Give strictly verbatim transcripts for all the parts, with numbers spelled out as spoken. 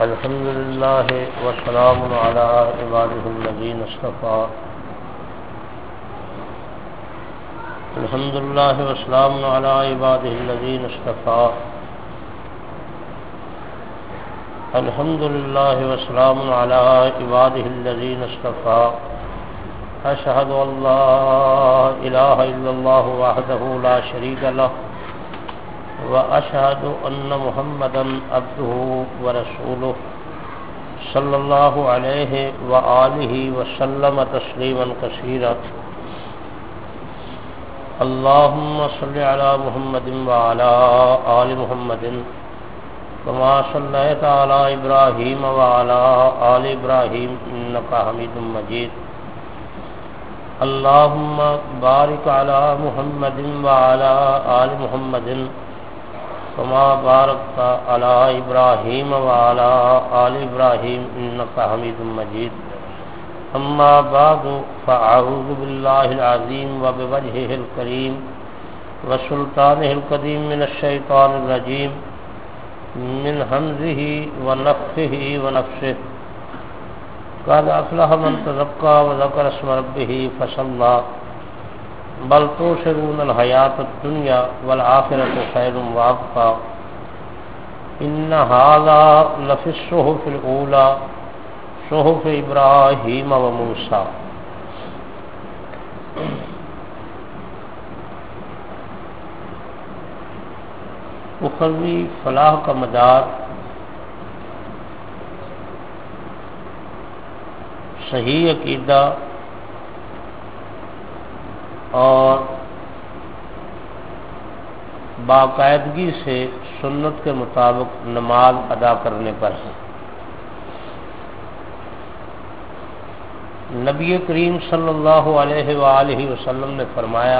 الحمد لله والسلام على عباده الذين اصطفى الحمد لله والسلام على عباده الذين اصطفى الحمد لله والسلام على عباده الذين اصطفى أشهد أن لا إله إلا الله وحده لا شريك له وأشهد أن محمدا عبده ورسوله صلى الله عليه وآله وسلم تسليما كثيرا اللهم صل على محمد وعلى آل محمد كما صليت على إبراهيم وعلى آل إبراهيم إنك حميد مجيد اللهم بارك على محمد وعلى آل محمد كما باركت على إبراهيم وعلى آل إبراهيم إنك حميد مجيد أما بعد فأعوذ بالله العظيم وبوجهه الكريم وسلطانه القديم من الشيطان الرجيم من همزه ونفخه ونفسه قد أفلح من تزكى وذكر اسم ربه فصلى بل تؤثرون الحياة الدنيا والآخرة خير وأبقى إن هذا لفي الصحف الأولى صحف إبراهيم وموسى. اخروی فلاح کا مدار صحیح عقیدہ اور باقاعدگی سے سنت کے مطابق نماز ادا کرنے پر ہے. نبی کریم صلی اللہ علیہ وآلہ وسلم نے فرمایا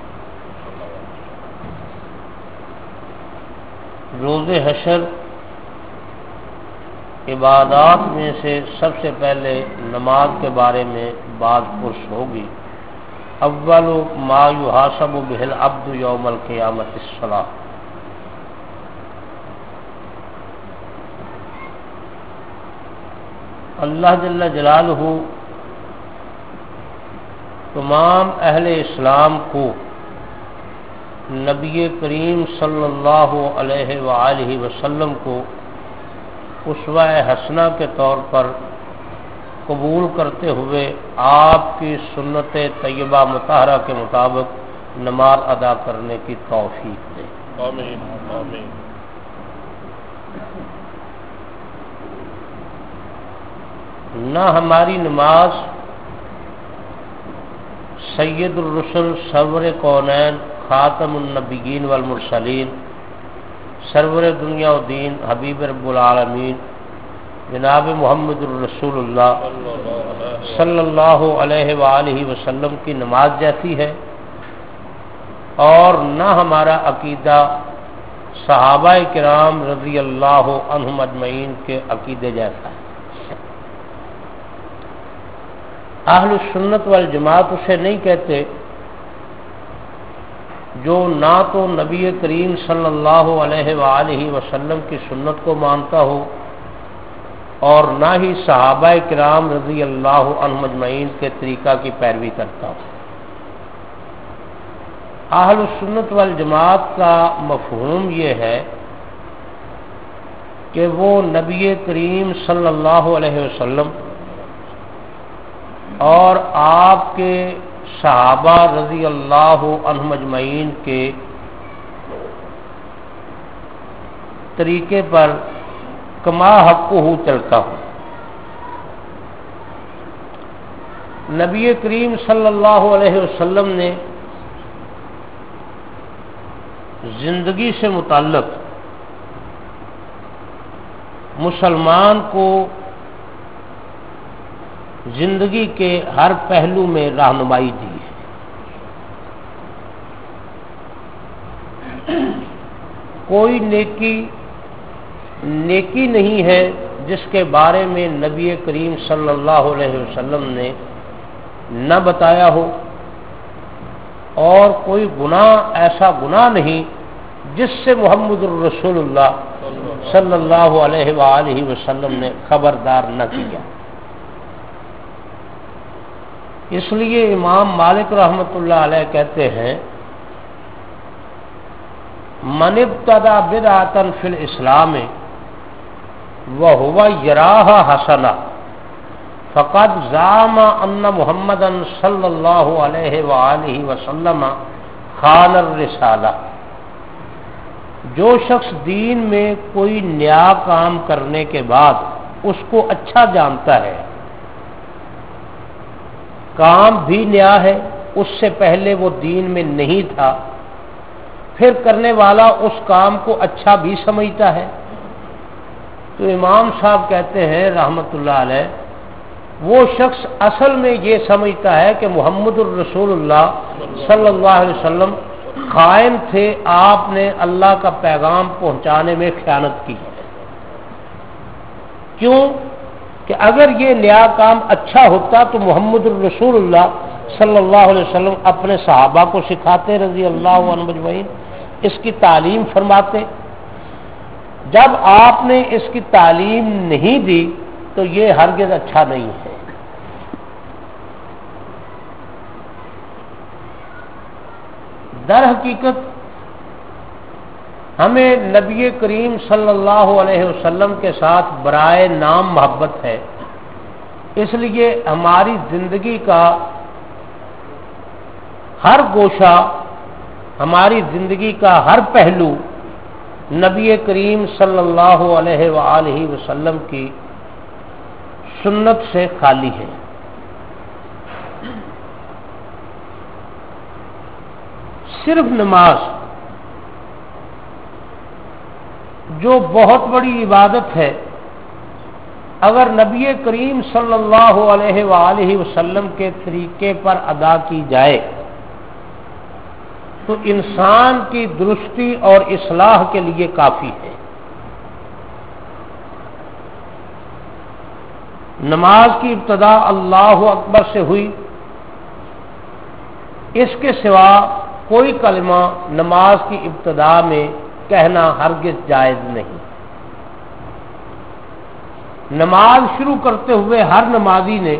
روز حشر عبادات میں سے سب سے پہلے نماز کے بارے میں بات پرس ہوگی. اول ما یحاسب بہ العبد یوم القیامۃ الصلاۃ. اللہ جل جلالہ تمام اہل اسلام کو نبی کریم صلی اللہ علیہ وآلہ وسلم کو اسوہ حسنہ کے طور پر قبول کرتے ہوئے آپ کی سنت طیبہ مطہرہ کے مطابق نماز ادا کرنے کی توفیق دے. آمین آمین. نہ ہماری نماز سید الرسل سرور کونین خاتم النبیین والمرسلین سرور دنیا و دین حبیب رب العالمین جناب محمد الرسول اللہ صلی اللہ علیہ وآلہ وسلم کی نماز جیسی ہے اور نہ ہمارا عقیدہ صحابہ کرام رضی اللہ عنہم اجمعین کے عقیدے جیسا ہے. اہل السنت والجماعت اسے نہیں کہتے جو نہ تو نبی کریم صلی اللہ علیہ وآلہ وسلم کی سنت کو مانتا ہو اور نہ ہی صحابہ کرام رضی اللہ عنہم اجمعین کے طریقہ کی پیروی کرتا ہو. اہل السنت والجماعت کا مفہوم یہ ہے کہ وہ نبی کریم صلی اللہ علیہ وسلم اور آپ کے صحابہ رضی اللہ عنہم اجمعین کے طریقے پر کما حق ہو چلتا ہوں. نبی کریم صلی اللہ علیہ وسلم نے زندگی سے متعلق مسلمان کو زندگی کے ہر پہلو میں رہنمائی دی ہے. کوئی نیکی نیکی نہیں ہے جس کے بارے میں نبی کریم صلی اللہ علیہ وسلم نے نہ بتایا ہو اور کوئی گناہ ایسا گناہ نہیں جس سے محمد الرسول اللہ صلی اللہ علیہ وآلہ وسلم نے خبردار نہ کیا۔ اس لیے امام مالک رحمۃ اللہ علیہ کہتے ہیں من ابتدع بدعۃ فی الاسلام وہو یراھا حسنہ فقد زعم ان محمدا صلی اللہ علیہ وآلہ وسلم خان الرسالہ۔ جو شخص دین میں کوئی نیا کام کرنے کے بعد اس کو اچھا جانتا ہے، کام بھی نیا ہے، اس سے پہلے وہ دین میں نہیں تھا، پھر کرنے والا اس کام کو اچھا بھی سمجھتا ہے، تو امام صاحب کہتے ہیں رحمت اللہ علیہ وہ شخص اصل میں یہ سمجھتا ہے کہ محمد الرسول اللہ صلی اللہ علیہ وسلم خائن تھے، آپ نے اللہ کا پیغام پہنچانے میں خیانت کی۔ کیوں کہ اگر یہ نیا کام اچھا ہوتا تو محمد الرسول اللہ صلی اللہ علیہ وسلم اپنے صحابہ کو سکھاتے رضی اللہ عنہ اجمعین، اس کی تعلیم فرماتے۔ جب آپ نے اس کی تعلیم نہیں دی تو یہ ہرگز اچھا نہیں ہے۔ در حقیقت ہمیں نبی کریم صلی اللہ علیہ وسلم کے ساتھ برائے نام محبت ہے، اس لیے ہماری زندگی کا ہر گوشہ، ہماری زندگی کا ہر پہلو نبی کریم صلی اللہ علیہ وآلہ وسلم کی سنت سے خالی ہے۔ صرف نماز جو بہت بڑی عبادت ہے، اگر نبی کریم صلی اللہ علیہ وآلہ وسلم کے طریقے پر ادا کی جائے تو انسان کی درستی اور اصلاح کے لیے کافی ہے۔ نماز کی ابتدا اللہ اکبر سے ہوئی، اس کے سوا کوئی کلمہ نماز کی ابتدا میں کہنا ہرگز جائز نہیں۔ نماز شروع کرتے ہوئے ہر نمازی نے،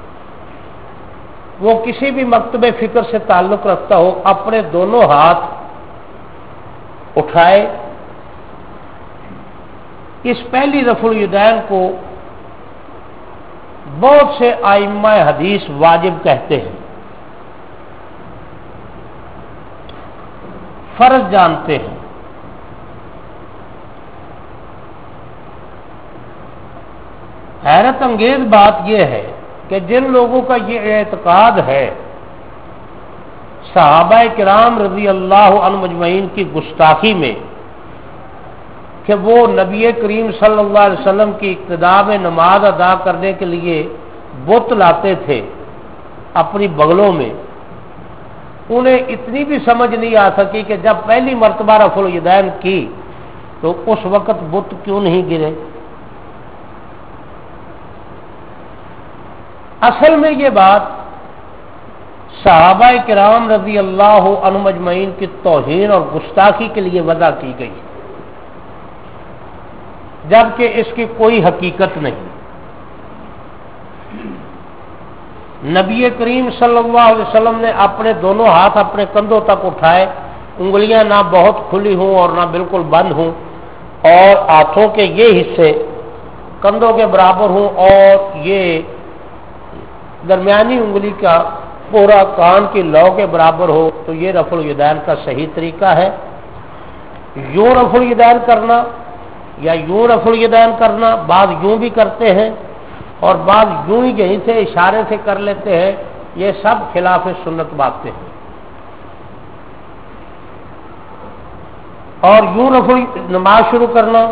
وہ کسی بھی مکتب فکر سے تعلق رکھتا ہو، اپنے دونوں ہاتھ اٹھائے، اس پہلی رفع الیدین کو بہت سے ائمہ حدیث واجب کہتے ہیں، فرض جانتے ہیں۔ حیرت انگیز بات یہ ہے کہ جن لوگوں کا یہ اعتقاد ہے صحابہ کرام رضی اللہ عنہم اجمعین کی گستاخی میں کہ وہ نبی کریم صلی اللہ علیہ وسلم کی اقتداء میں نماز ادا کرنے کے لیے بت لاتے تھے اپنی بغلوں میں، انہیں اتنی بھی سمجھ نہیں آ سکی کہ جب پہلی مرتبہ رفع الیدین کی تو اس وقت بت کیوں نہیں گرے۔ اصل میں یہ بات صحابہ کرام رضی اللہ عنہم اجمعین کی توہین اور گستاخی کے لیے وضع کی گئی، جبکہ اس کی کوئی حقیقت نہیں۔ نبی کریم صلی اللہ علیہ وسلم نے اپنے دونوں ہاتھ اپنے کندھوں تک اٹھائے، انگلیاں نہ بہت کھلی ہوں اور نہ بالکل بند ہوں، اور ہاتھوں کے یہ حصے کندھوں کے برابر ہوں اور یہ درمیانی انگلی کا پورا کان کی لو کے برابر ہو، تو یہ رفع الیدین کا صحیح طریقہ ہے۔ یوں رفع الیدین کرنا یا یوں رفع الیدین کرنا، بعض یوں بھی کرتے ہیں اور بعض یوں ہی یہیں سے اشارے سے کر لیتے ہیں، یہ سب خلاف سنت باتیں ہیں۔ اور یوں رفع نماز شروع کرنا،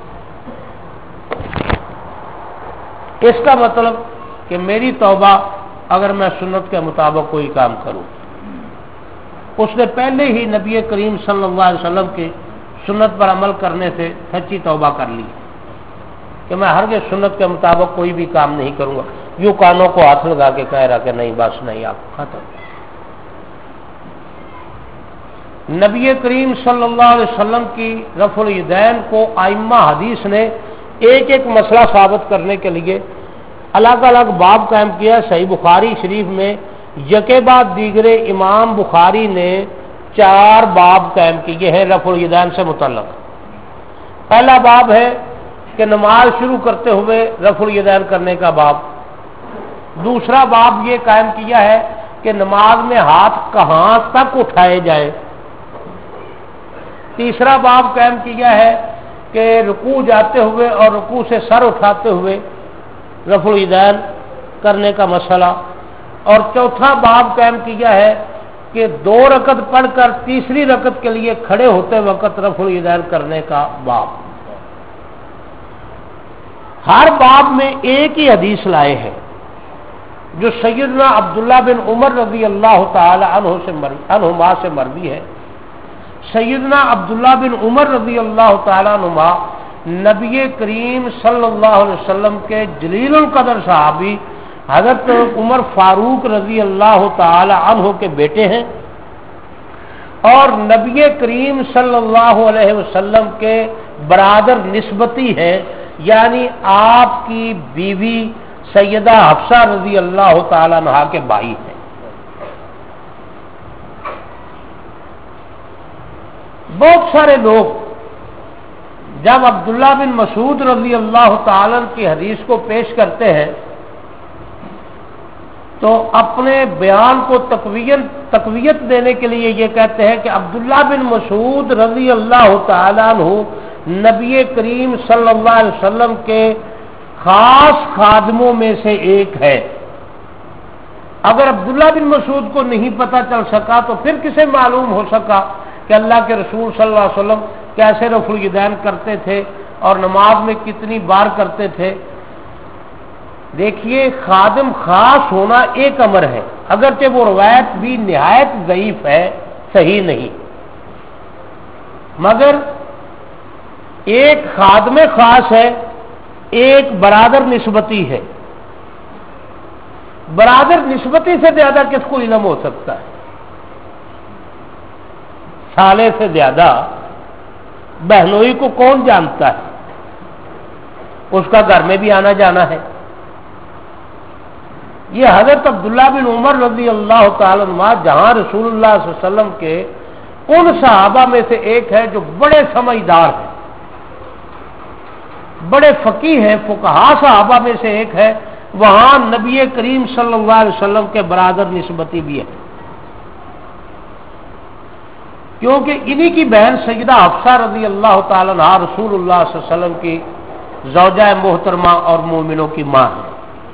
اس کا مطلب کہ میری توبہ اگر میں سنت کے مطابق کوئی کام کروں، اس نے پہلے ہی نبی کریم صلی اللہ علیہ وسلم کی سنت پر عمل کرنے سے سچی توبہ کر لی کہ میں ہرگز سنت کے مطابق کوئی بھی کام نہیں کروں گا۔ یوں کانوں کو ہاتھ لگا کے کہہ رہا کہ نہیں بس نہیں، آپ ختم۔ نبی کریم صلی اللہ علیہ وسلم کی رفع الیدین کو ائمہ حدیث نے ایک ایک مسئلہ ثابت کرنے کے لیے الگ الگ باب قائم کیا. صحیح بخاری شریف میں یکے بعد دیگرے امام بخاری نے چار باب قائم کیے ہیں رفع الیدین سے متعلق. پہلا باب ہے کہ نماز شروع کرتے ہوئے رفع الیدین کرنے کا باب. دوسرا باب یہ قائم کیا ہے کہ نماز میں ہاتھ کہاں تک اٹھائے جائیں. تیسرا باب قائم کیا ہے کہ رکوع جاتے ہوئے اور رکوع سے سر اٹھاتے ہوئے رفع الیدین کرنے کا مسئلہ. اور چوتھا باب قائم کیا ہے کہ دو رکعت پڑھ کر تیسری رکعت کے لیے کھڑے ہوتے وقت رفع الیدین کرنے کا باب. ہر باب میں ایک ہی حدیث لائے ہیں جو سیدنا عبداللہ بن عمر رضی اللہ تعالی عنہ سے عنہما سے مروی ہے. سیدنا عبداللہ بن عمر رضی اللہ تعالی عنہما نبی کریم صلی اللہ علیہ وسلم کے جلیل القدر صحابی حضرت عمر فاروق رضی اللہ تعالی عنہ کے بیٹے ہیں اور نبی کریم صلی اللہ علیہ وسلم کے برادر نسبتی ہیں، یعنی آپ کی بیوی سیدہ حفصہ رضی اللہ تعالی عنہا کے بھائی ہیں. بہت سارے لوگ جب عبداللہ بن مسعود رضی اللہ تعالی عنہ کی حدیث کو پیش کرتے ہیں تو اپنے بیان کو تقویت تقویت دینے کے لیے یہ کہتے ہیں کہ عبداللہ بن مسعود رضی اللہ تعالی عنہ نبی کریم صلی اللہ علیہ وسلم کے خاص خادموں میں سے ایک ہے. اگر عبداللہ بن مسعود کو نہیں پتہ چل سکا تو پھر کسے معلوم ہو سکا کہ اللہ کے رسول صلی اللہ علیہ وسلم کیسے رفع الیدین کرتے تھے اور نماز میں کتنی بار کرتے تھے. دیکھیے، خادم خاص ہونا ایک امر ہے، اگرچہ وہ روایت بھی نہایت ضعیف ہے، صحیح نہیں، مگر ایک خادم خاص ہے، ایک برادر نسبتی ہے. برادر نسبتی سے زیادہ کس کو علم ہو سکتا ہے؟ سالے سے زیادہ بہنوئی کو کون جانتا ہے؟ اس کا گھر میں بھی آنا جانا ہے. یہ حضرت عبداللہ بن عمر رضی اللہ تعالی عنہ جہاں رسول اللہ صلی اللہ علیہ وسلم کے ان صحابہ میں سے ایک ہے جو بڑے سمجھدار ہیں، بڑے فقیہ ہیں، فقہا صحابہ میں سے ایک ہے، وہاں نبی کریم صلی اللہ علیہ وسلم کے برادر نسبتی بھی ہے، کیونکہ انہی کی بہن سیدہ حفصہ رضی اللہ تعالی عنہ رسول اللہ صلی اللہ علیہ وسلم کی زوجہ محترمہ اور مومنوں کی ماں ہے.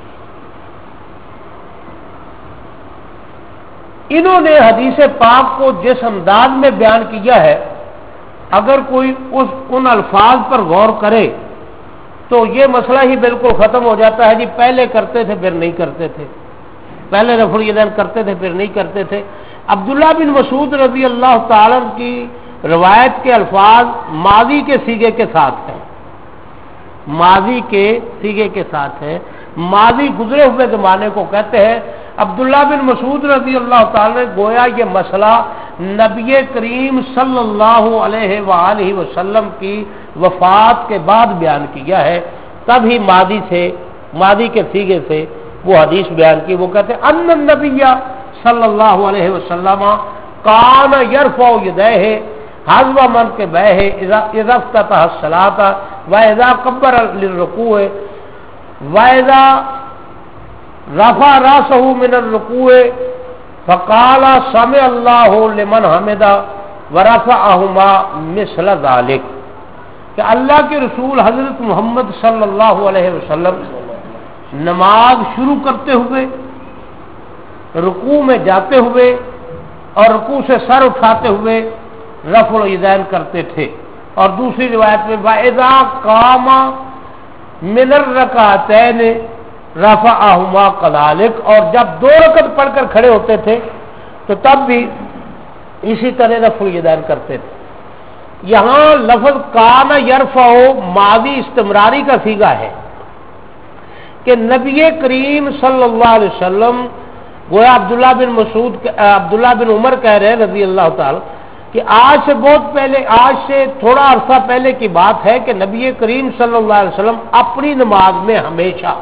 انہوں نے حدیث پاک کو جس انداز میں بیان کیا ہے، اگر کوئی اس ان الفاظ پر غور کرے تو یہ مسئلہ ہی بالکل ختم ہو جاتا ہے. جی پہلے کرتے تھے پھر نہیں کرتے تھے، پہلے رفع الیدین کرتے تھے پھر نہیں کرتے تھے. عبداللہ بن مسعود رضی اللہ تعالی عنہ کی روایت کے الفاظ ماضی کے صیغے کے ساتھ ہیں، ماضی کے صیغے کے ساتھ ہیں، ماضی گزرے ہوئے زمانے کو کہتے ہیں. عبداللہ بن مسعود رضی اللہ تعالی نے گویا یہ مسئلہ نبی کریم صلی اللہ علیہ وآلہ وسلم کی وفات کے بعد بیان کیا ہے، تب ہی ماضی سے ماضی کے صیغے سے وہ حدیث بیان کی. وہ کہتے ہیں ان النبی صلی اللہ علیہ وسلم کان یرفع یدیہ حذو منکبیہ اذا افتتح الصلاۃ واذا کبر للرکوع واذا رفع راسه من الرکوع فقال سمع اللہ لمن حمدہ ورفعہما مثل ذلک. کہ اللہ کے رسول حضرت محمد صلی اللہ علیہ وسلم نماز شروع کرتے ہوئے، رکوع میں جاتے ہوئے اور رکوع سے سر اٹھاتے ہوئے رفع الیدین کرتے تھے. اور دوسری روایت میں وَإِذَا قَامَ مِنَ الرَّكْعَتَيْنِ رَفَعَهُمَا كَذَلِكَ، اور جب دو رکعت پڑھ کر کھڑے ہوتے تھے تو تب بھی اسی طرح رفع الیدین کرتے تھے. یہاں لفظ کان یرفع ماضی استمراری کا صیغہ ہے کہ نبی کریم صلی اللہ علیہ وسلم گویا عبداللہ بن مسعود عبداللہ بن عمر کہہ رہے ہیں رضی اللہ تعالی کہ آج سے بہت پہلے، آج سے تھوڑا عرصہ پہلے کی بات ہے کہ نبی کریم صلی اللہ علیہ وسلم اپنی نماز میں ہمیشہ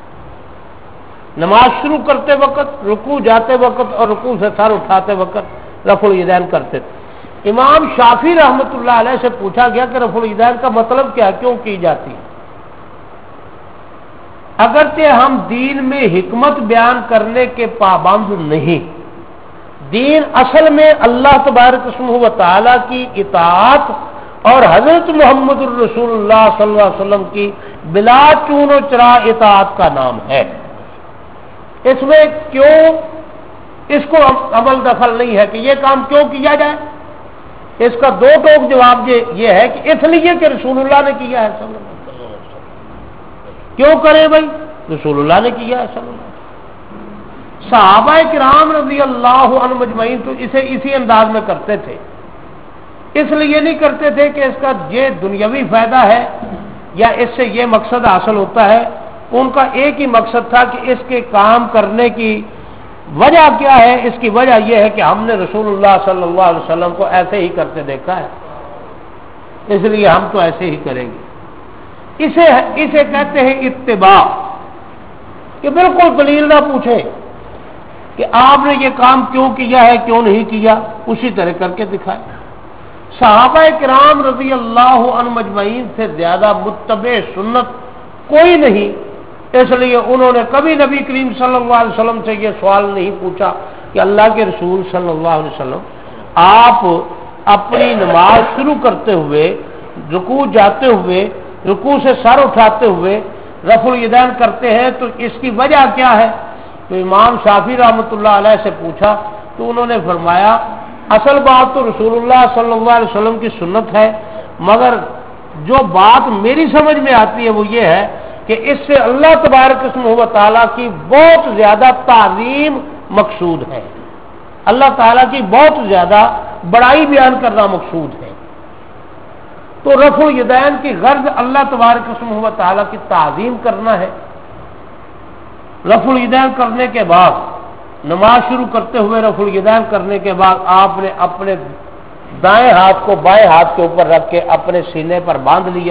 نماز شروع کرتے وقت، رکوع جاتے وقت اور رکوع سے سر اٹھاتے وقت رفع الیدین کرتے تھے۔ امام شافعی رحمۃ اللہ علیہ سے پوچھا گیا کہ رفع الیدین کا مطلب کیا، کیوں کی جاتی ہے؟ اگرچہ ہم دین میں حکمت بیان کرنے کے پابند نہیں، دین اصل میں اللہ تبارک و تعالی کی اطاعت اور حضرت محمد الرسول اللہ صلی اللہ علیہ وسلم کی بلا چون و چرا اطاعت کا نام ہے۔ اس میں کیوں اس کو عمل دخل نہیں ہے کہ یہ کام کیوں کیا جائے، اس کا دو ٹوک جواب یہ ہے کہ اس لیے کہ رسول اللہ نے کیا ہے صلی اللہ علیہ وسلم۔ کیوں کرے بھائی؟ رسول اللہ نے کیا ہے صلی اللہ علیہ وسلم۔ صحابہ کرام رضی اللہ عنہ مجمعین تو اسے اسی انداز میں کرتے تھے، اس لیے نہیں کرتے تھے کہ اس کا یہ دنیاوی فائدہ ہے یا اس سے یہ مقصد حاصل ہوتا ہے، ان کا ایک ہی مقصد تھا کہ اس کے کام کرنے کی وجہ کیا ہے، اس کی وجہ یہ ہے کہ ہم نے رسول اللہ صلی اللہ علیہ وسلم کو ایسے ہی کرتے دیکھا ہے، اس لیے ہم تو ایسے ہی کریں گے۔ اسے اسے کہتے ہیں اتباع، کہ بالکل دلیل نہ پوچھیں کہ آپ نے یہ کام کیوں کیا ہے، کیوں نہیں کیا، اسی طرح کر کے دکھائے۔ صحابہ کرام رضی اللہ عنہ مجمعین سے زیادہ متبع سنت کوئی نہیں، اس لیے انہوں نے کبھی نبی کریم صلی اللہ علیہ وسلم سے یہ سوال نہیں پوچھا کہ اللہ کے رسول صلی اللہ علیہ وسلم آپ اپنی نماز شروع کرتے ہوئے، رکوع جاتے ہوئے، رکوع سے سر اٹھاتے ہوئے رفع الیدین کرتے ہیں تو اس کی وجہ کیا ہے؟ تو امام شافعی رحمۃ اللہ علیہ سے پوچھا تو انہوں نے فرمایا اصل بات تو رسول اللہ صلی اللہ علیہ وسلم کی سنت ہے، مگر جو بات میری سمجھ میں آتی ہے وہ یہ ہے کہ اس سے اللہ تبارک و تعالیٰ کی بہت زیادہ تعظیم مقصود ہے، اللہ تعالیٰ کی بہت زیادہ بڑائی بیان کرنا مقصود ہے۔ تو رفع الیدین کی غرض اللہ تبارک و تعالیٰ کی تعظیم کرنا ہے۔ رفع الیدین کرنے کے بعد، نماز شروع کرتے ہوئے رفع الیدین کرنے کے بعد آپ نے اپنے دائیں ہاتھ کو بائیں ہاتھ کے اوپر رکھ کے اپنے سینے پر باندھ لیا۔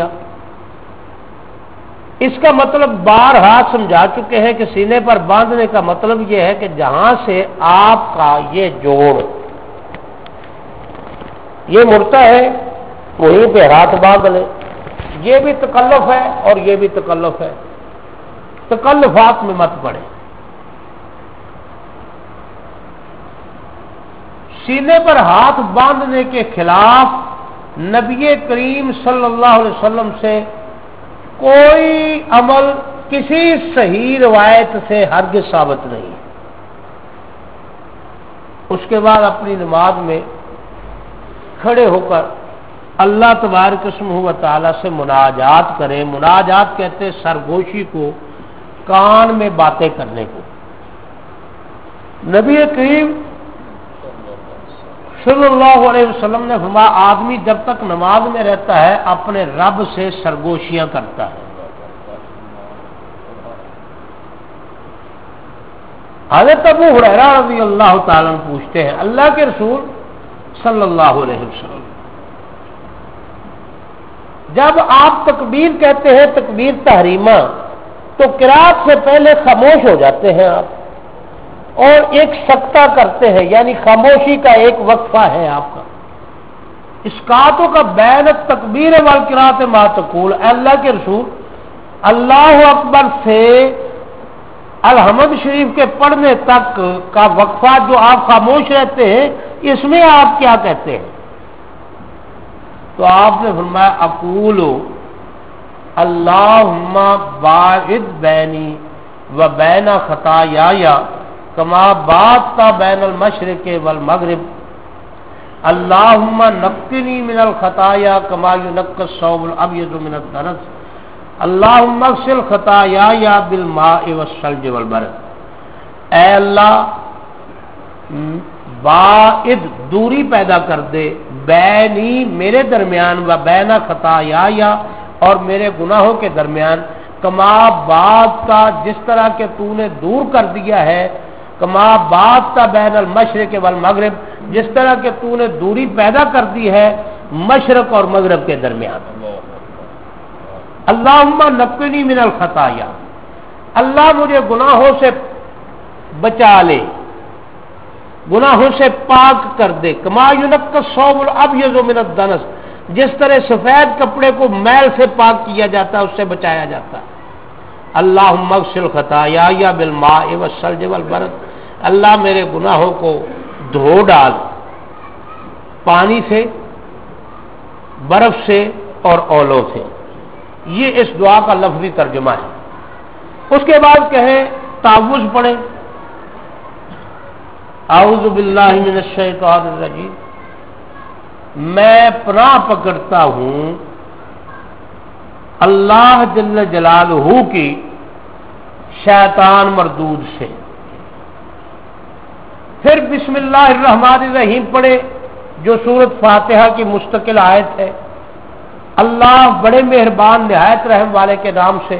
اس کا مطلب بار ہاتھ سمجھا چکے ہیں کہ سینے پر باندھنے کا مطلب یہ ہے کہ جہاں سے آپ کا یہ جوڑ یہ مڑتا ہے وہیں پہ ہاتھ باندھ لے۔ یہ بھی تکلف ہے اور یہ بھی تکلف ہے، تکلفات میں مت پڑے۔ سینے پر ہاتھ باندھنے کے خلاف نبی کریم صلی اللہ علیہ وسلم سے کوئی عمل کسی صحیح روایت سے ہرگز ثابت نہیں۔ اس کے بعد اپنی نماز میں کھڑے ہو کر اللہ تبارک و تعالی سے مناجات کریں۔ مناجات کہتے ہیں سرگوشی کو، کان میں باتیں کرنے کو۔ نبی کریم صلی اللہ علیہ وسلم نے فرمایا آدمی جب تک نماز میں رہتا ہے اپنے رب سے سرگوشیاں کرتا ہے۔ حضرت ابو ہریرہ رضی اللہ تعالیٰ عنہ پوچھتے ہیں اللہ کے رسول صلی اللہ علیہ وسلم جب آپ تکبیر کہتے ہیں تکبیر تحریمہ تو قرات سے پہلے خاموش ہو جاتے ہیں آپ اور ایک سکتہ کرتے ہیں، یعنی خاموشی کا ایک وقفہ ہے آپ کا۔ اسقاطوں کا بین التکبیر والقراءت ما تقول، اللہ کے رسول اللہ اکبر سے الحمد شریف کے پڑھنے تک کا وقفہ جو آپ خاموش رہتے ہیں اس میں آپ کیا کہتے ہیں؟ تو آپ نے فرمایا اقول اللہم باعد بینی و بین خطایای کما بات بین المشرق والمغرب اللہم نقنی من الخطایا کما ینقی الثوب الابیض من الدنس اللہم اغسل خطایای بالماء والثلج والبرد۔ اے اللہ باعد دوری پیدا کر دے بینی میرے درمیان و بین خطایای اور میرے گناہوں کے درمیان کما بات کا جس طرح کہ تو نے دور کر دیا ہے کما بات بین المشرق والمغرب، جس طرح کہ تو نے دوری پیدا کر دی ہے مشرق اور مغرب کے درمیان. اللہم نقنی من الخطایا، اللہ مجھے گناہوں سے بچا لے، گناہوں سے پاک کر دے. کما ینقی الثوب الابیض من الدنس، جس طرح سفید کپڑے کو میل سے پاک کیا جاتا ہے، اس سے بچایا جاتا ہے. اللہم اغسل خطایای بالماء والثلج والبرد، اللہ میرے گناہوں کو دھو ڈال پانی سے، برف سے اور اولوں سے. یہ اس دعا کا لفظی ترجمہ ہے. اس کے بعد کہیں تعوذ پڑھیں، اعوذ باللہ من الشیطان الرجیم، میں پناہ پکڑتا ہوں اللہ جل جلالہ کی شیطان مردود سے. پھر بسم اللہ الرحمن الرحیم پڑھے جو سورۃ فاتحہ کی مستقل آیت ہے. اللہ بڑے مہربان نہایت رحم والے کے نام سے.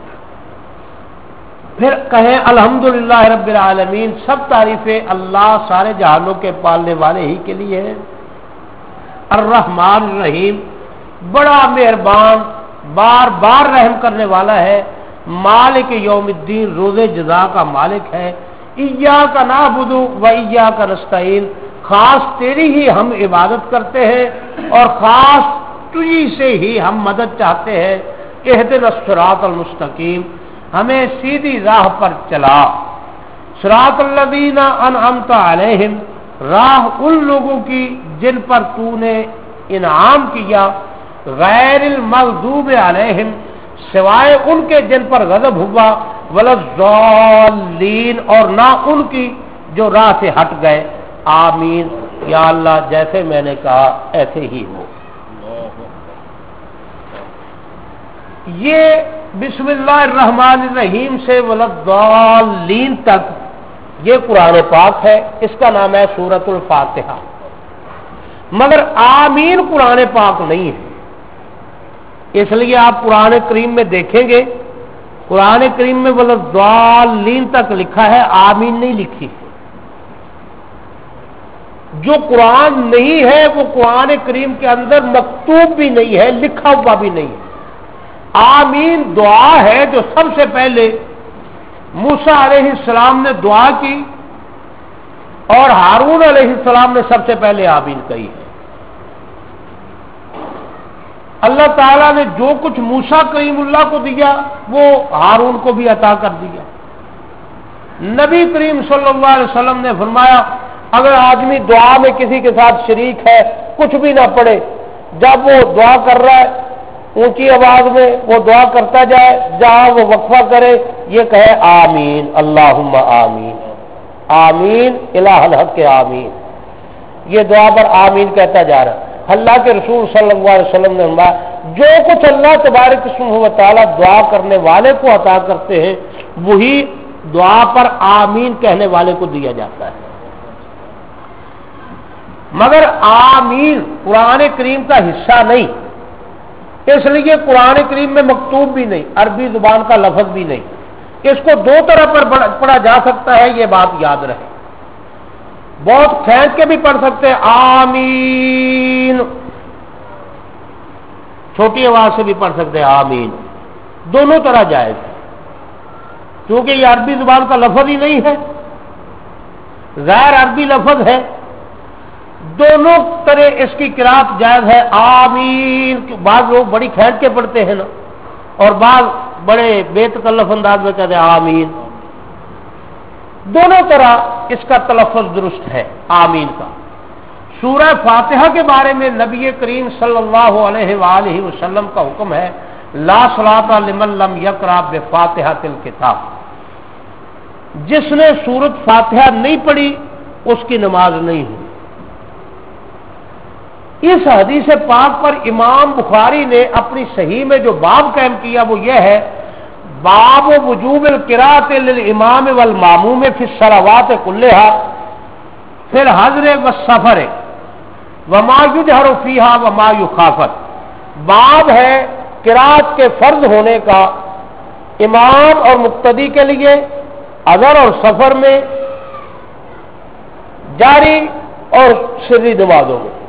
پھر کہیں الحمدللہ رب العالمین، سب تعریفیں اللہ سارے جہانوں کے پالنے والے ہی کے لیے ہے. الرحمن الرحیم، بڑا مہربان بار بار رحم کرنے والا ہے. مالک یوم الدین، روز جزا کا مالک ہے. ایاک نعبد و ایاک نستعین، خاص تیری ہی ہم عبادت کرتے ہیں اور خاص تجھی سے ہی ہم مدد چاہتے ہیں. اہدنا الصراط المستقیم، ہمیں سیدھی راہ پر چلا. صراط الذین انعمت علیہم، راہ ان لوگوں کی جن پر تو نے انعام کیا. غیر المغضوب علیہم، سوائے ان کے جن پر غضب ہوا. ولضالین، اور نہ ان کی جو راہ سے ہٹ گئے. آمین. یا اللہ جیسے میں نے کہا ایسے ہی ہو. یہ بسم اللہ الرحمن الرحیم سے ولضالین تک یہ قرآن پاک ہے. اس کا نام ہے سورۃ الفاتحہ. مگر آمین قرآن پاک نہیں ہے. اس لیے آپ قرآن کریم میں دیکھیں گے قرآن کریم میں ولضالین تک لکھا ہے، آمین نہیں لکھی. جو قرآن نہیں ہے وہ قرآن کریم کے اندر مکتوب بھی نہیں ہے، لکھا ہوا بھی نہیں ہے. آمین دعا ہے جو سب سے پہلے موسیٰ علیہ السلام نے دعا کی اور ہارون علیہ السلام نے سب سے پہلے آمین کہی ہے. اللہ تعالیٰ نے جو کچھ موسیٰ کریم اللہ کو دیا وہ ہارون کو بھی عطا کر دیا. نبی کریم صلی اللہ علیہ وسلم نے فرمایا اگر آدمی دعا میں کسی کے ساتھ شریک ہے کچھ بھی نہ پڑھے، جب وہ دعا کر رہا ہے اونچی آواز میں وہ دعا کرتا جائے، جہاں وہ وقفہ کرے یہ کہے آمین، اللہم آمین، آمین الہ الحق کے آمین. یہ دعا پر آمین کہتا جا رہا ہے. اللہ کے رسول صلی اللہ علیہ وسلم نے فرمایا جو کچھ اللہ تبارک و تعالی دعا کرنے والے کو عطا کرتے ہیں وہی دعا پر آمین کہنے والے کو دیا جاتا ہے. مگر آمین قرآن کریم کا حصہ نہیں، اس لیے قرآن کریم میں مکتوب بھی نہیں، عربی زبان کا لفظ بھی نہیں. اس کو دو طرح پر پڑھا جا سکتا ہے، یہ بات یاد رہے. بہت کھینچ کے بھی پڑھ سکتے ہیں آمین، چھوٹی آواز سے بھی پڑھ سکتے ہیں آمین. دونوں طرح جائز ہے کیونکہ یہ عربی زبان کا لفظ ہی نہیں ہے، غیر عربی لفظ ہے. دونوں طرح اس کی قرات جائز ہے. آمین بعض لوگ بڑی کھینچ کے پڑھتے ہیں نا، اور بعض بڑے بے تکلف انداز میں کہتے ہیں آمین. دونوں طرح اس کا تلفظ درست ہے آمین کا. سورہ فاتحہ کے بارے میں نبی کریم صلی اللہ علیہ وآلہ وسلم کا حکم ہے لا صلاۃ لمن لم یقرأ بفاتحۃ الکتاب، جس نے سورۃ فاتحہ نہیں پڑھی اس کی نماز نہیں ہوئی. اس حدیث پاک پر امام بخاری نے اپنی صحیح میں جو باب قائم کیا وہ یہ ہے باب وجوب القراءۃ للامام والماموم فی الصلوات کلھا فی الحضر والسفر وما یجہر فیہا وما یخافت. باب ہے قراءت کے فرض ہونے کا امام اور مقتدی کے لیے حضر اور سفر میں جاری اور سری نمازوں میں.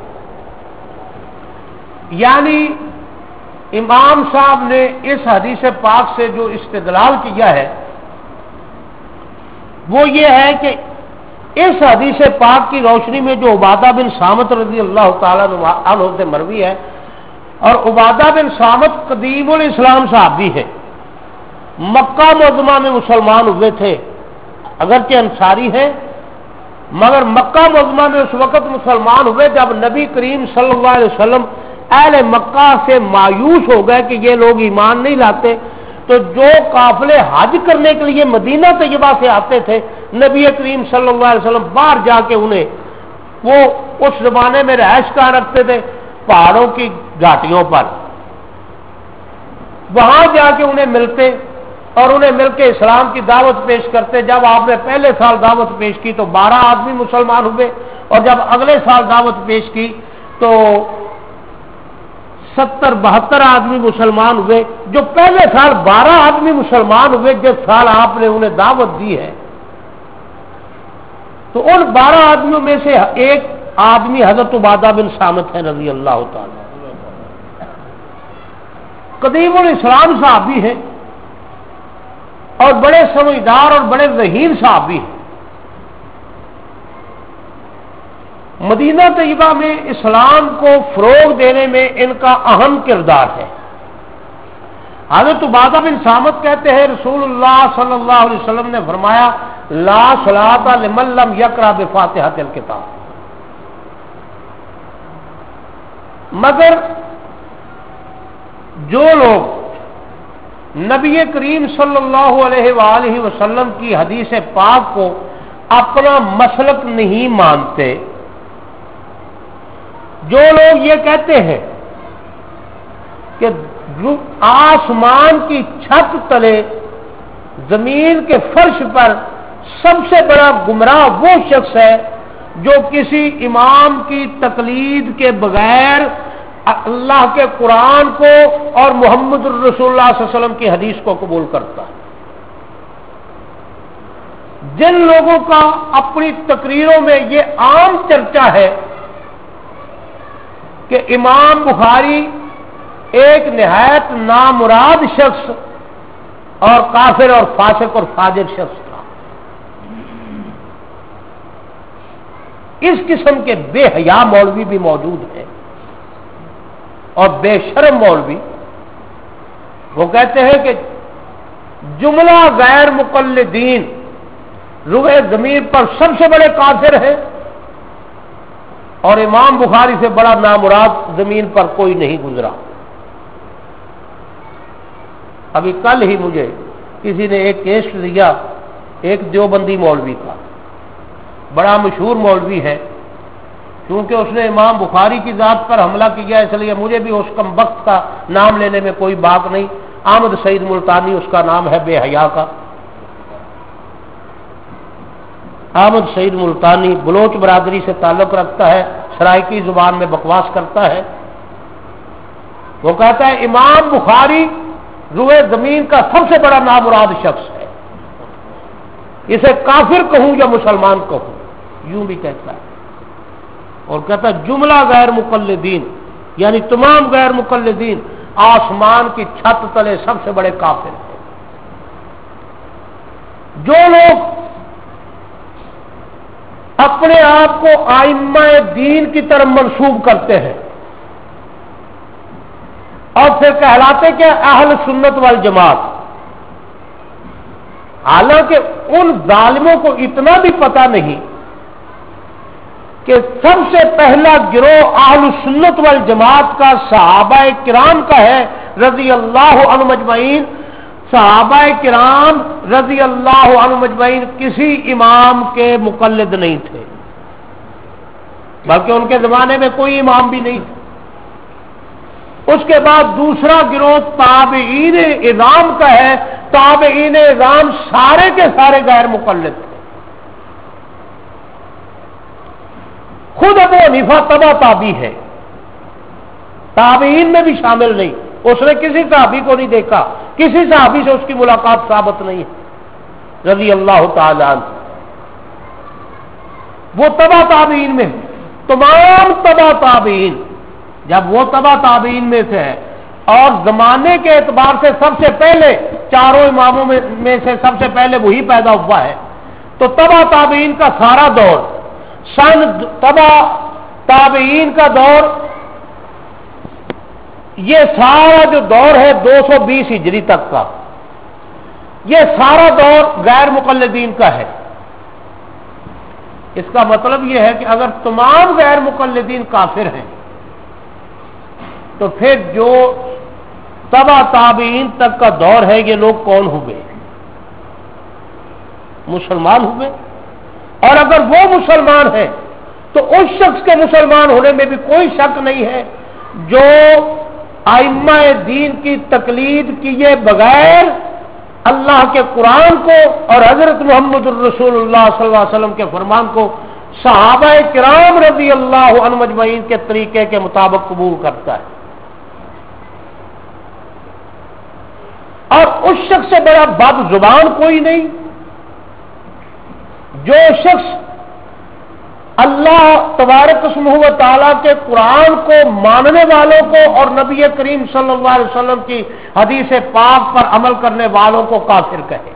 یعنی امام صاحب نے اس حدیث پاک سے جو استدلال کیا ہے وہ یہ ہے کہ اس حدیث پاک کی روشنی میں جو عبادہ بن صامت رضی اللہ تعالیٰ عنہ سے مروی ہے، اور عبادہ بن صامت قدیم الاسلام صحابی ہے، مکہ معظمہ میں مسلمان ہوئے تھے، اگرچہ انصاری ہیں مگر مکہ معظمہ میں اس وقت مسلمان ہوئے جب نبی کریم صلی اللہ علیہ وسلم اہل مکہ سے مایوس ہو گئے کہ یہ لوگ ایمان نہیں لاتے، تو جو قافلے حج کرنے کے لیے مدینہ طیبہ سے آتے تھے نبی کریم صلی اللہ علیہ وسلم باہر جا کے انہیں، وہ اس زمانے میں رہائش کہاں رکھتے تھے پہاڑوں کی گھاٹیوں پر، وہاں جا کے انہیں ملتے اور انہیں مل کے اسلام کی دعوت پیش کرتے. جب آپ نے پہلے سال دعوت پیش کی تو بارہ آدمی مسلمان ہوئے، اور جب اگلے سال دعوت پیش کی تو ستر بہتر آدمی مسلمان ہوئے. جو پہلے سال بارہ آدمی مسلمان ہوئے جس سال آپ نے انہیں دعوت دی ہے، تو ان بارہ آدمیوں میں سے ایک آدمی حضرت عبادہ بن صامت ہے رضی اللہ تعالی، قدیم الاسلام صحابی ہیں اور بڑے سمجھدار اور بڑے ذہین صحابی ہیں. مدینہ طیبہ میں اسلام کو فروغ دینے میں ان کا اہم کردار ہے. حضرت عبادہ بن صامت کہتے ہیں رسول اللہ صلی اللہ علیہ وسلم نے فرمایا لا صلاۃ لمن لم یقرأ بفاتحۃ الکتاب، مگر جو لوگ نبی کریم صلی اللہ علیہ وآلہ وسلم کی حدیث پاک کو اپنا مسلک نہیں مانتے، جو لوگ یہ کہتے ہیں کہ آسمان کی چھت تلے زمین کے فرش پر سب سے بڑا گمراہ وہ شخص ہے جو کسی امام کی تقلید کے بغیر اللہ کے قرآن کو اور محمد الرسول اللہ صلی اللہ علیہ وسلم کی حدیث کو قبول کرتا ہے. جن لوگوں کا اپنی تقریروں میں یہ عام چرچا ہے کہ امام بخاری ایک نہایت نامراد شخص اور کافر اور فاسق اور فاجر شخص تھا، اس قسم کے بے حیا مولوی بھی موجود ہیں اور بے شرم مولوی. وہ کہتے ہیں کہ جملہ غیر مقلدین روئے زمین پر سب سے بڑے کافر ہیں اور امام بخاری سے بڑا نامراد زمین پر کوئی نہیں گزرا. ابھی کل ہی مجھے کسی نے ایک کیس دیا ایک دیوبندی مولوی کا، بڑا مشہور مولوی ہے، کیونکہ اس نے امام بخاری کی ذات پر حملہ کیا اس لیے مجھے بھی اس کم وقت کا نام لینے میں کوئی باک نہیں. احمد سعید ملتانی اس کا نام ہے، بے حیا کا. احمد سعید ملتانی بلوچ برادری سے تعلق رکھتا ہے، سرائکی زبان میں بکواس کرتا ہے. وہ کہتا ہے امام بخاری روئے زمین کا سب سے بڑا نامراد شخص ہے، اسے کافر کہوں یا مسلمان کہوں، یوں بھی کہتا ہے. اور کہتا ہے جملہ غیر مقلدین یعنی تمام غیر مقلدین آسمان کی چھت تلے سب سے بڑے کافر ہیں. جو لوگ اپنے آپ کو ائمہ دین کی طرف منسوب کرتے ہیں اور پھر کہلاتے کہ اہل سنت والجماعت، حالانکہ ان ظالموں کو اتنا بھی پتہ نہیں کہ سب سے پہلا گروہ اہل سنت والجماعت کا صحابہ کرام کا ہے رضی اللہ عنہ مجمعین. صحابہ کرام رضی اللہ عنہ مجمعین کسی امام کے مقلد نہیں تھے، بلکہ ان کے زمانے میں کوئی امام بھی نہیں تھا. اس کے بعد دوسرا گروہ تابعین اعظام کا ہے. تابعین اعظام سارے کے سارے غیر مقلد تھے. خود ابو حنیفہ تبع تابعی ہے، تابعین میں بھی شامل نہیں. اس نے کسی صحابی کو نہیں دیکھا، کسی صحابی سے اس کی ملاقات ثابت نہیں ہے رضی اللہ تعالی عنہ. وہ تبع تابعین میں تمام تبع تابعین، جب وہ تبع تابعین میں سے ہے اور زمانے کے اعتبار سے سب سے پہلے چاروں اماموں میں میں سے سب سے پہلے وہی پیدا ہوا ہے، تو تبع تابعین کا سارا دور، سن تبع تابعین کا دور، یہ سارا جو دور ہے دو سو بیس ہجری تک کا، یہ سارا دور غیر مقلدین کا ہے۔ اس کا مطلب یہ ہے کہ اگر تمام غیر مقلدین کافر ہیں تو پھر جو تبع تابعین تک کا دور ہے یہ لوگ کون ہوئے؟ مسلمان ہوئے۔ اور اگر وہ مسلمان ہیں تو اس شخص کے مسلمان ہونے میں بھی کوئی شک نہیں ہے جو ائمہ دین کی تقلید کیے بغیر اللہ کے قرآن کو اور حضرت محمد الرسول اللہ صلی اللہ علیہ وسلم کے فرمان کو صحابہ کرام رضی اللہ عنہم اجمعین کے طریقے کے مطابق قبول کرتا ہے۔ اور اس شخص سے بڑا بد زبان کوئی نہیں جو شخص اللہ تبارک اسمہ و تعالیٰ کے قرآن کو ماننے والوں کو اور نبی کریم صلی اللہ علیہ وسلم کی حدیث پاک پر عمل کرنے والوں کو کافر کہے۔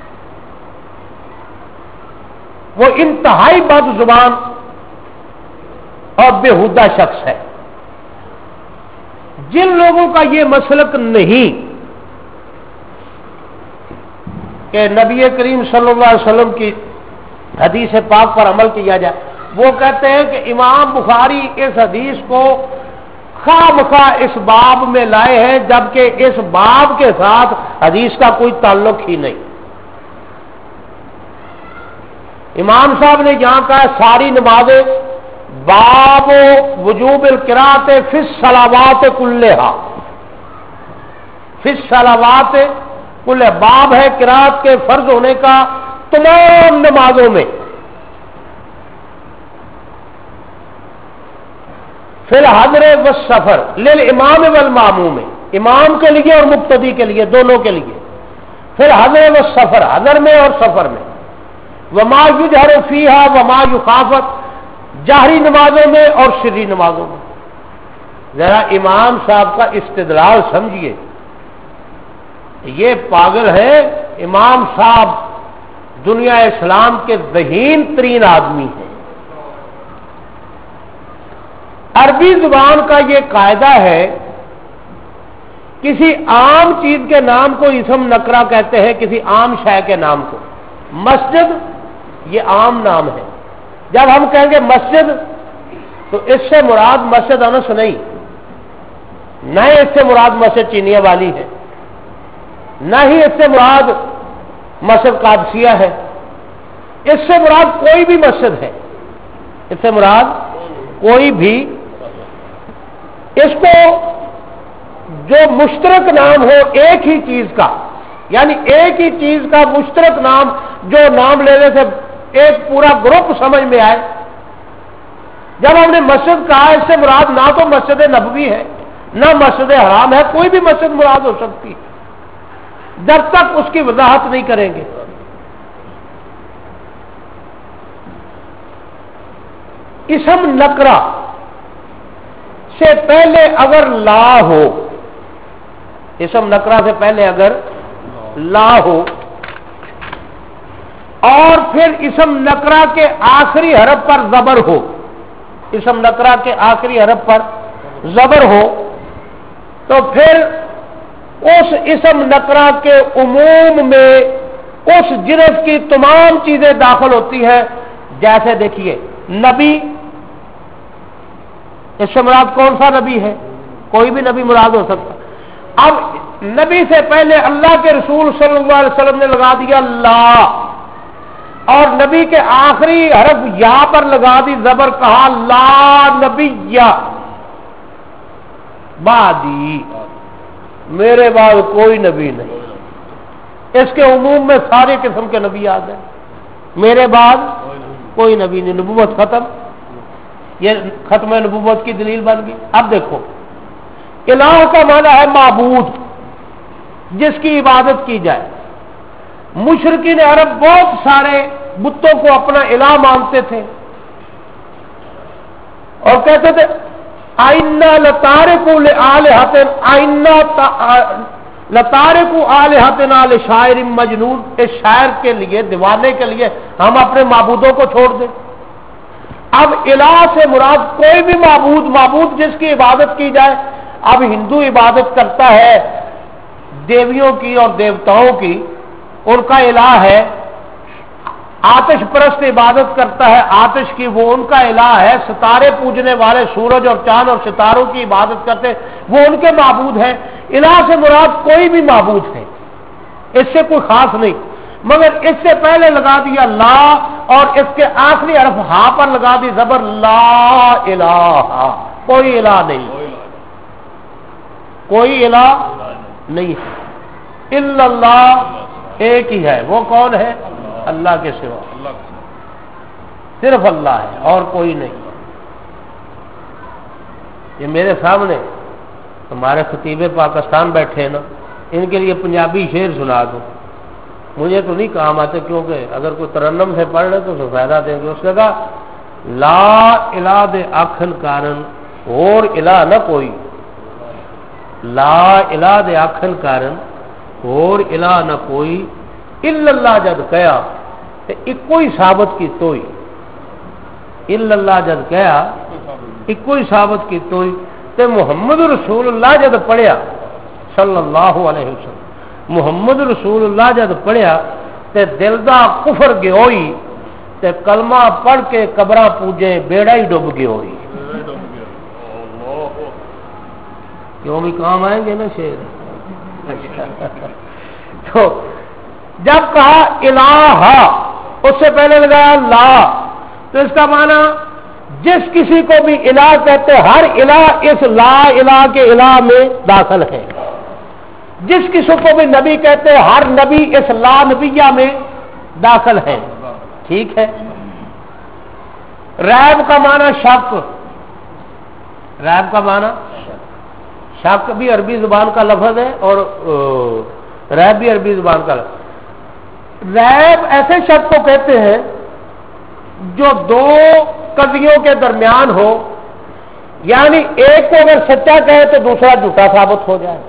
وہ انتہائی بد زبان اور بےہودہ شخص ہے۔ جن لوگوں کا یہ مسلک نہیں کہ نبی کریم صلی اللہ علیہ وسلم کی حدیث پاک پر عمل کیا جائے، وہ کہتے ہیں کہ امام بخاری اس حدیث کو خواہ مخواہ اس باب میں لائے ہیں جبکہ اس باب کے ساتھ حدیث کا کوئی تعلق ہی نہیں۔ امام صاحب نے یہاں کہا ساری نمازیں باب وجوب القراءۃ فی الصلوات کلھا، فی الصلوات کل باب ہے قراءت کے فرض ہونے کا تمام نمازوں میں، فی الحضر والسفر للامام والماموم، امام کے لیے اور مقتدی کے لیے دونوں کے لیے، فی الحضر والسفر حضر میں اور سفر میں، وما یجہر فیہا وما یخافت جہری نمازوں میں اور سری نمازوں میں۔ ذرا امام صاحب کا استدلال سمجھیے، یہ پاگل ہے۔ امام صاحب دنیا اسلام کے ذہین ترین آدمی ہیں۔ عربی زبان کا یہ قاعدہ ہے کسی عام چیز کے نام کو اسم نکرہ کہتے ہیں، کسی عام شے کے نام کو۔ مسجد یہ عام نام ہے، جب ہم کہیں گے مسجد تو اس سے مراد مسجد انس نہیں، نہ اس سے مراد مسجد چینیا والی ہے، نہ ہی اس سے مراد مسجد قادسیہ ہے، اس سے مراد کوئی بھی مسجد ہے، اس سے مراد کوئی بھی، اس کو جو مشترک نام ہو ایک ہی چیز کا، یعنی ایک ہی چیز کا مشترک نام جو نام لینے سے ایک پورا گروپ سمجھ میں آئے۔ جب ہم نے مسجد کہا اس سے مراد نہ تو مسجد نبوی ہے نہ مسجد حرام ہے، کوئی بھی مسجد مراد ہو سکتی ہے جب تک اس کی وضاحت نہیں کریں گے۔ اسم نکرہ سے پہلے اگر لا ہو، اسم نکرہ سے پہلے اگر لا ہو اور پھر اسم نکرہ کے آخری حرف پر زبر ہو، اسم نکرہ کے آخری حرف پر زبر ہو تو پھر اس اسم نکرہ کے عموم میں اس جنس کی تمام چیزیں داخل ہوتی ہیں۔ جیسے دیکھیے نبی، اس سے مراد کون سا نبی ہے؟ کوئی بھی نبی مراد ہو سکتا۔ اب نبی سے پہلے اللہ کے رسول صلی اللہ علیہ وسلم نے لگا دیا اللہ، اور نبی کے آخری حرف یا پر لگا دی زبر، کہا لا نبی بعدی، میرے بعد کوئی نبی نہیں۔ اس کے عموم میں سارے قسم کے نبی آ گئے، میرے بعد کوئی نبی نہیں، نبوت ختم، یہ ختم نبوت کی دلیل بن گئی۔ اب دیکھو الہ کا معنی ہے معبود، جس کی عبادت کی جائے۔ مشرکین عرب بہت سارے بتوں کو اپنا الہ مانتے تھے، اور کہتے تھے آئنا لتارکو لآلہتن آئنا لتارکو آلہتنا لشاعر مجنون، اس شاعر کے لیے، دیوانے کے لیے ہم اپنے معبودوں کو چھوڑ دیں۔ اب الہ سے مراد کوئی بھی معبود، معبود جس کی عبادت کی جائے۔ اب ہندو عبادت کرتا ہے دیویوں کی اور دیوتاؤں کی، ان کا الہ ہے۔ آتش پرست عبادت کرتا ہے آتش کی، وہ ان کا الہ ہے۔ ستارے پوجنے والے سورج اور چاند اور ستاروں کی عبادت کرتے، وہ ان کے معبود ہیں۔ الہ سے مراد کوئی بھی معبود ہے، اس سے کوئی خاص نہیں، مگر اس سے پہلے لگا دیا لا، اور اس کے آخری حرف ہا پر لگا دی زبر، لا الہ، کوئی الہ نہیں، کوئی الہ نہیں ہے، الا اللہ، ایک ہی ہے۔ وہ کون ہے؟ اللہ کے سوا، صرف اللہ ہے اور کوئی نہیں۔ یہ میرے سامنے ہمارے خطیب پاکستان بیٹھے ہیں نا، ان کے لیے پنجابی شعر سنا دو، مجھے تو نہیں کام آتے، کیونکہ اگر کوئی ترنم سے پڑھ لے تو فائدہ دیں گے۔ اس نے کہا لا الہ دے آکھن کارن اور الہ نہ کوئی، لا الہ دے آکھن کارن اور الہ نہ کوئی، الا اللہ جد کیا تے اکو ہی ثابت کی توئی، الا اللہ جد کیا اکو ہی ثابت کی توئی، تے محمد رسول اللہ جد پڑھیا صلی اللہ علیہ وسلم، محمد رسول اللہ جد پڑھیا تے دل دا کفر گیوئی، تے کلمہ پڑھ کے قبراں پوجے بیڑا ہی ڈوب گئی ہوئی۔ کیوں بھی کام آئیں گے نا شعر۔ تو جب کہا الہ، اس سے پہلے لگایا لا، تو اس کا معنی جس کسی کو بھی الہ کہتے ہر الہ اس لا الہ کے الہ میں داخل ہے، جس کسی کو بھی نبی کہتے ہر نبی اس لا نبیہ میں داخل ہے، ٹھیک ہے۔ ریب کا معنی شک، ریب کا معنی شک بھی عربی زبان کا لفظ ہے اور ریب بھی عربی زبان کا لفظ۔ ریب ایسے شک کو کہتے ہیں جو دو قضیوں کے درمیان ہو، یعنی ایک کو اگر سچا کہے تو دوسرا جھوٹا ثابت ہو جائے،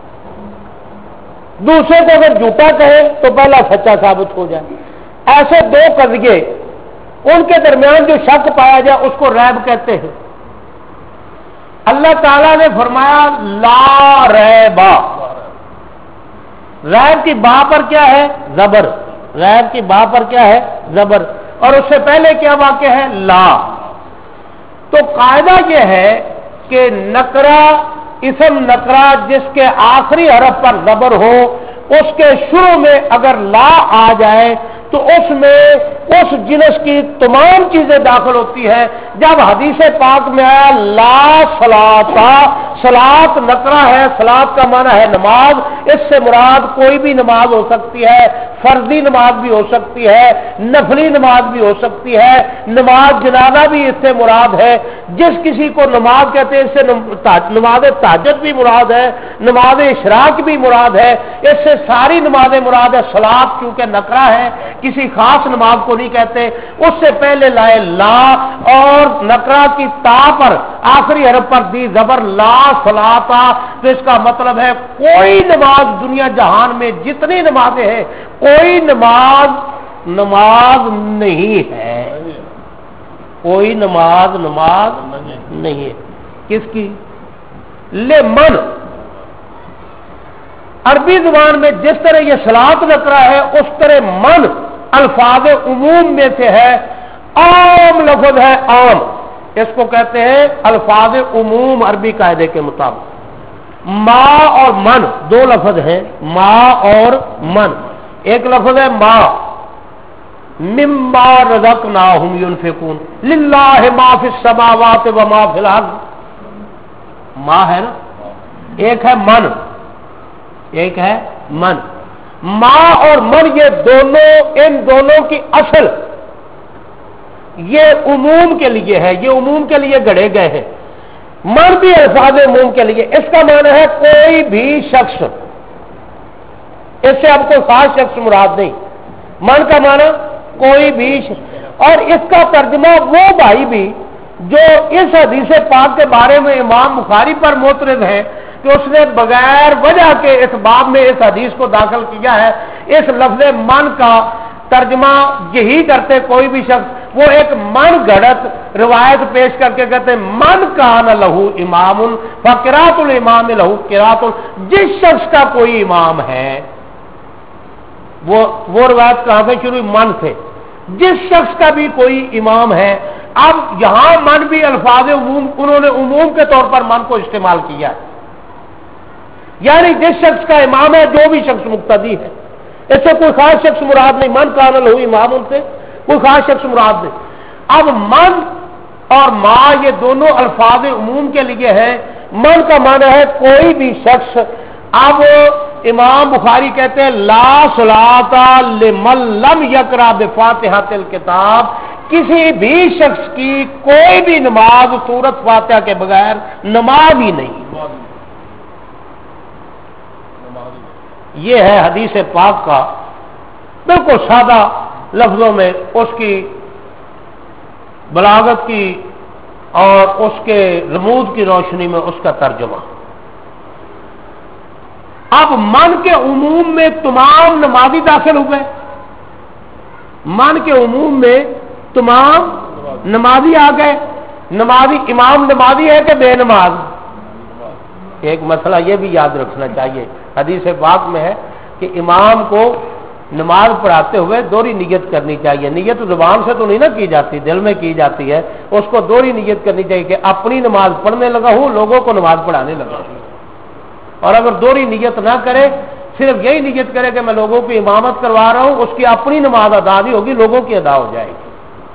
دوسرے کو اگر جھوٹا کہے تو پہلا سچا ثابت ہو جائے، ایسے دو قضیے ان کے درمیان جو شک پایا جائے اس کو ریب کہتے ہیں۔ اللہ تعالیٰ نے فرمایا لا ریبا، ریب کی با پر کیا ہے؟ زبر، ریب کی با پر کیا ہے؟ زبر، اور اس سے پہلے کیا واقع ہے؟ لا۔ تو قاعدہ یہ ہے کہ نکرہ، اسم نکرہ جس کے آخری حرف پر زبر ہو، اس کے شروع میں اگر لا آ جائے تو اس میں اس جنس کی تمام چیزیں داخل ہوتی ہیں۔ جب حدیث پاک میں آیا لا صلاۃ، صلاۃ نکرہ ہے، صلاۃ کا معنی ہے نماز، اس سے مراد کوئی بھی نماز ہو سکتی ہے، فرضی نماز بھی ہو سکتی ہے، نفلی نماز بھی ہو سکتی ہے، نماز جنازہ بھی اس سے مراد ہے۔ جس کسی کو نماز کہتے ہیں اس سے نماز تہجد بھی مراد ہے، نماز اشراق بھی مراد ہے، اس سے ساری نمازیں مراد ہے۔ صلاۃ کیونکہ نکرہ ہے، کسی خاص نماز کو نہیں کہتے۔ اس سے پہلے لائے لا، اور نکرہ کی تا پر آخری حرف پر دی زبر، لا صلاۃ، تو اس کا مطلب ہے کوئی نماز دنیا جہان میں جتنی نمازیں ہیں کوئی نماز نماز نہیں ہے، کوئی نماز نماز نہیں ہے۔ کس کی؟ لے من، عربی زبان میں جس طرح یہ صلاۃ نکرہ ہے اس طرح من الفاظ عموم میں سے ہے، عام لفظ ہے، عام، اس کو کہتے ہیں الفاظ عموم عربی قاعدے کے مطابق۔ ما اور من دو لفظ ہیں، ما اور من۔ ایک لفظ ہے ما، مما رزقناہم ينفقون، للہ ما فی السماوات و ما فی الارض، ما ہے نا۔ ایک ہے من، ایک ہے من۔ ما اور من یہ دونوں، ان دونوں کی اصل یہ عموم کے لیے ہے، یہ عموم کے لیے گڑے گئے ہیں۔ من بھی الفاظ عموم کے لیے، اس کا معنی ہے کوئی بھی شخص، اس سے اب کوئی خاص شخص مراد نہیں۔ من کا معنی کوئی بھی شخص، اور اس کا ترجمہ وہ بھائی بھی جو اس حدیث پاک کے بارے میں امام بخاری پر معترض ہیں کہ اس نے بغیر وجہ کے اس باب میں اس حدیث کو داخل کیا ہے، اس لفظ من کا ترجمہ یہی کرتے کوئی بھی شخص، وہ ایک من گھڑت روایت پیش کر کے کہتے ہیں من کان لہو امام فقرات الامام لہو قرات، جس شخص کا کوئی امام ہے، وہ وہ روایت کہاں سے شروع؟ من سے، جس شخص کا بھی کوئی امام ہے۔ اب یہاں من بھی الفاظ عموم، انہوں نے عموم کے طور پر من کو استعمال کیا ہے، یعنی جس شخص کا امام ہے، جو بھی شخص مقتدی ہے، اس سے کوئی خاص شخص مراد نہیں، من کان لہو امام ان سے کوئی خاص شخص مراد نہیں۔ اب من اور ما یہ دونوں الفاظ عموم کے لیے ہیں، من کا معنی ہے کوئی بھی شخص۔ اب امام بخاری کہتے ہیں لا صلاۃ لمن لم یقرأ بفاتحۃ الکتاب، کسی بھی شخص کی کوئی بھی نماز سورۃ فاتحہ کے بغیر نماز ہی نہیں۔ یہ ہے حدیث پاک کا بالکل سادہ لفظوں میں اس کی بلاغت کی اور اس کے رموز کی روشنی میں اس کا ترجمہ۔ اب من کے عموم میں تمام نمازی داخل ہوئے، من کے عموم میں تمام نمازی آ گئے۔ نمازی امام نمازی ہے کہ بے نماز؟ ایک مسئلہ یہ بھی یاد رکھنا چاہیے، حدیث پاک میں ہے کہ امام کو نماز پڑھاتے ہوئے دوہری نیت کرنی چاہیے۔ نیت زبان سے تو نہیں نہ کی جاتی، دل میں کی جاتی ہے، اس کو دوہری نیت کرنی چاہیے کہ اپنی نماز پڑھنے لگا ہوں، لوگوں کو نماز پڑھانے لگا ہوں۔ اور اگر دوہری نیت نہ کرے، صرف یہی نیت کرے کہ میں لوگوں کی امامت کروا رہا ہوں، اس کی اپنی نماز ادا نہیں ہوگی، لوگوں کی ادا ہو جائے گی۔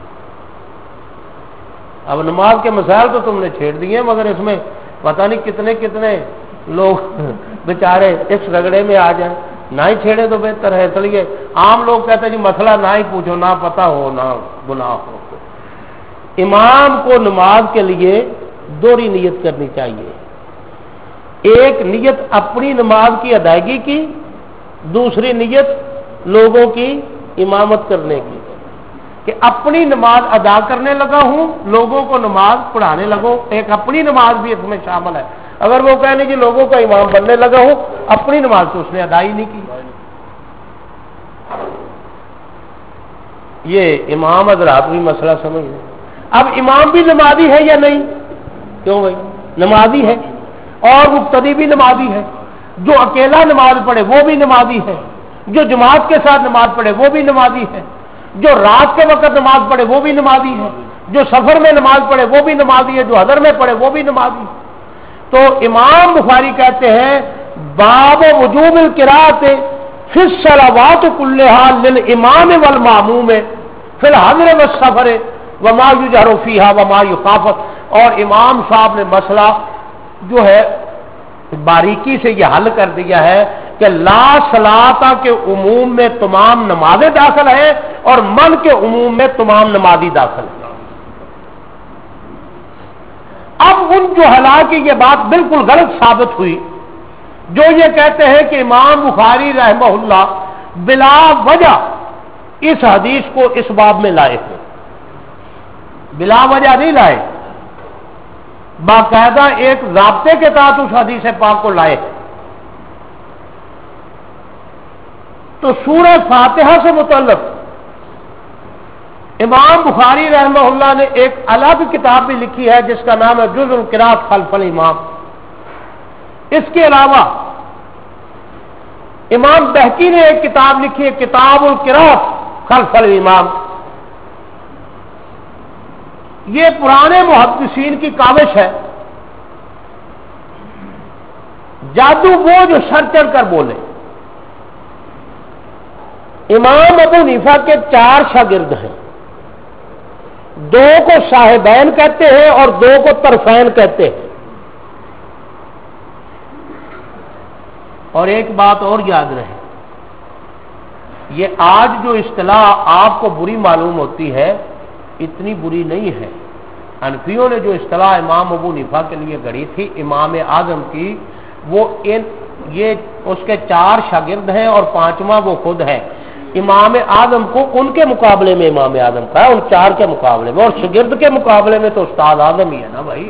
اب نماز کے مسائل تو تم نے چھیڑ دیے، مگر اس میں پتہ نہیں کتنے کتنے لوگ بیچارے اس رگڑے میں آ جائیں، نہ ہی چھیڑے تو بہتر ہے۔ اس لیے عام لوگ کہتے ہیں جی مسئلہ نہ ہی پوچھو، نہ پتہ ہو نہ گناہ ہو۔ امام کو نماز کے لیے دوہری نیت کرنی چاہیے، ایک نیت اپنی نماز کی ادائیگی کی، دوسری نیت لوگوں کی امامت کرنے کی، کہ اپنی نماز ادا کرنے لگا ہوں، لوگوں کو نماز پڑھانے لگو۔ ایک اپنی نماز بھی اس میں شامل ہے۔ اگر وہ کہنے کہ لوگوں کا امام بننے لگا ہوں، اپنی نماز تو اس نے ادا ہی نہیں کی۔ یہ امام حضرات بھی مسئلہ سمجھ لیں۔ اب امام بھی نمازی ہے یا نہیں؟ کیوں بھائی نمازی ہے، اور مقتدی بھی نمازی ہے۔ جو اکیلا نماز پڑھے وہ بھی نمازی ہے، جو جماعت کے ساتھ نماز پڑھے وہ بھی نمازی ہے، جو رات کے وقت نماز پڑھے وہ بھی نمازی ہے، جو سفر میں نماز پڑھے وہ بھی نمازی ہے، جو حضر میں پڑھے وہ بھی نمازی ہے۔ تو امام بخاری کہتے ہیں باب وجوب القراءۃ فی الصلوات کلھا للامام والماموم فی الحضر والسفر وما یجہر فیہا وما یخافت۔ اور امام صاحب نے مسئلہ جو ہے باریکی سے یہ حل کر دیا ہے کہ لا صلاۃ کے عموم میں تمام نمازیں داخل ہیں اور من کے عموم میں تمام نمازی داخل ہیں۔ اب ان جو حالانکہ یہ بات بالکل غلط ثابت ہوئی، جو یہ کہتے ہیں کہ امام بخاری رحمہ اللہ بلا وجہ اس حدیث کو اس باب میں لائے تھے، بلا وجہ نہیں لائے، باقاعدہ ایک ضابطے کے تحت اس حدیث پاک کو لائے۔ تو سورہ فاتحہ سے متعلق امام بخاری رحمہ اللہ نے ایک الگ کتاب بھی لکھی ہے جس کا نام ہے جز القراءۃ خلف الامام۔ اس کے علاوہ امام بہقی نے ایک کتاب لکھی ہے کتاب القراءۃ خلف الامام۔ یہ پرانے محدثین کی کاوش ہے، جادو وہ جو سر چڑھ کر بولے۔ امام ابو حنیفہ کے چار شاگرد ہیں، دو کو صاحبین کہتے ہیں اور دو کو طرفین کہتے ہیں۔ اور ایک بات اور یاد رہے، یہ آج جو اصطلاح آپ کو بری معلوم ہوتی ہے اتنی بری نہیں ہے۔ حنفیوں نے جو اصطلاح امام ابو حنیفہ کے لیے گھڑی تھی امام اعظم کی، وہ ان یہ اس کے چار شاگرد ہیں اور پانچواں وہ خود ہے۔ امام اعظم کو ان کے مقابلے میں امام اعظم کا ہے، ان چار کے مقابلے میں، اور شاگرد کے مقابلے میں تو استاد اعظم ہی ہے نا بھائی،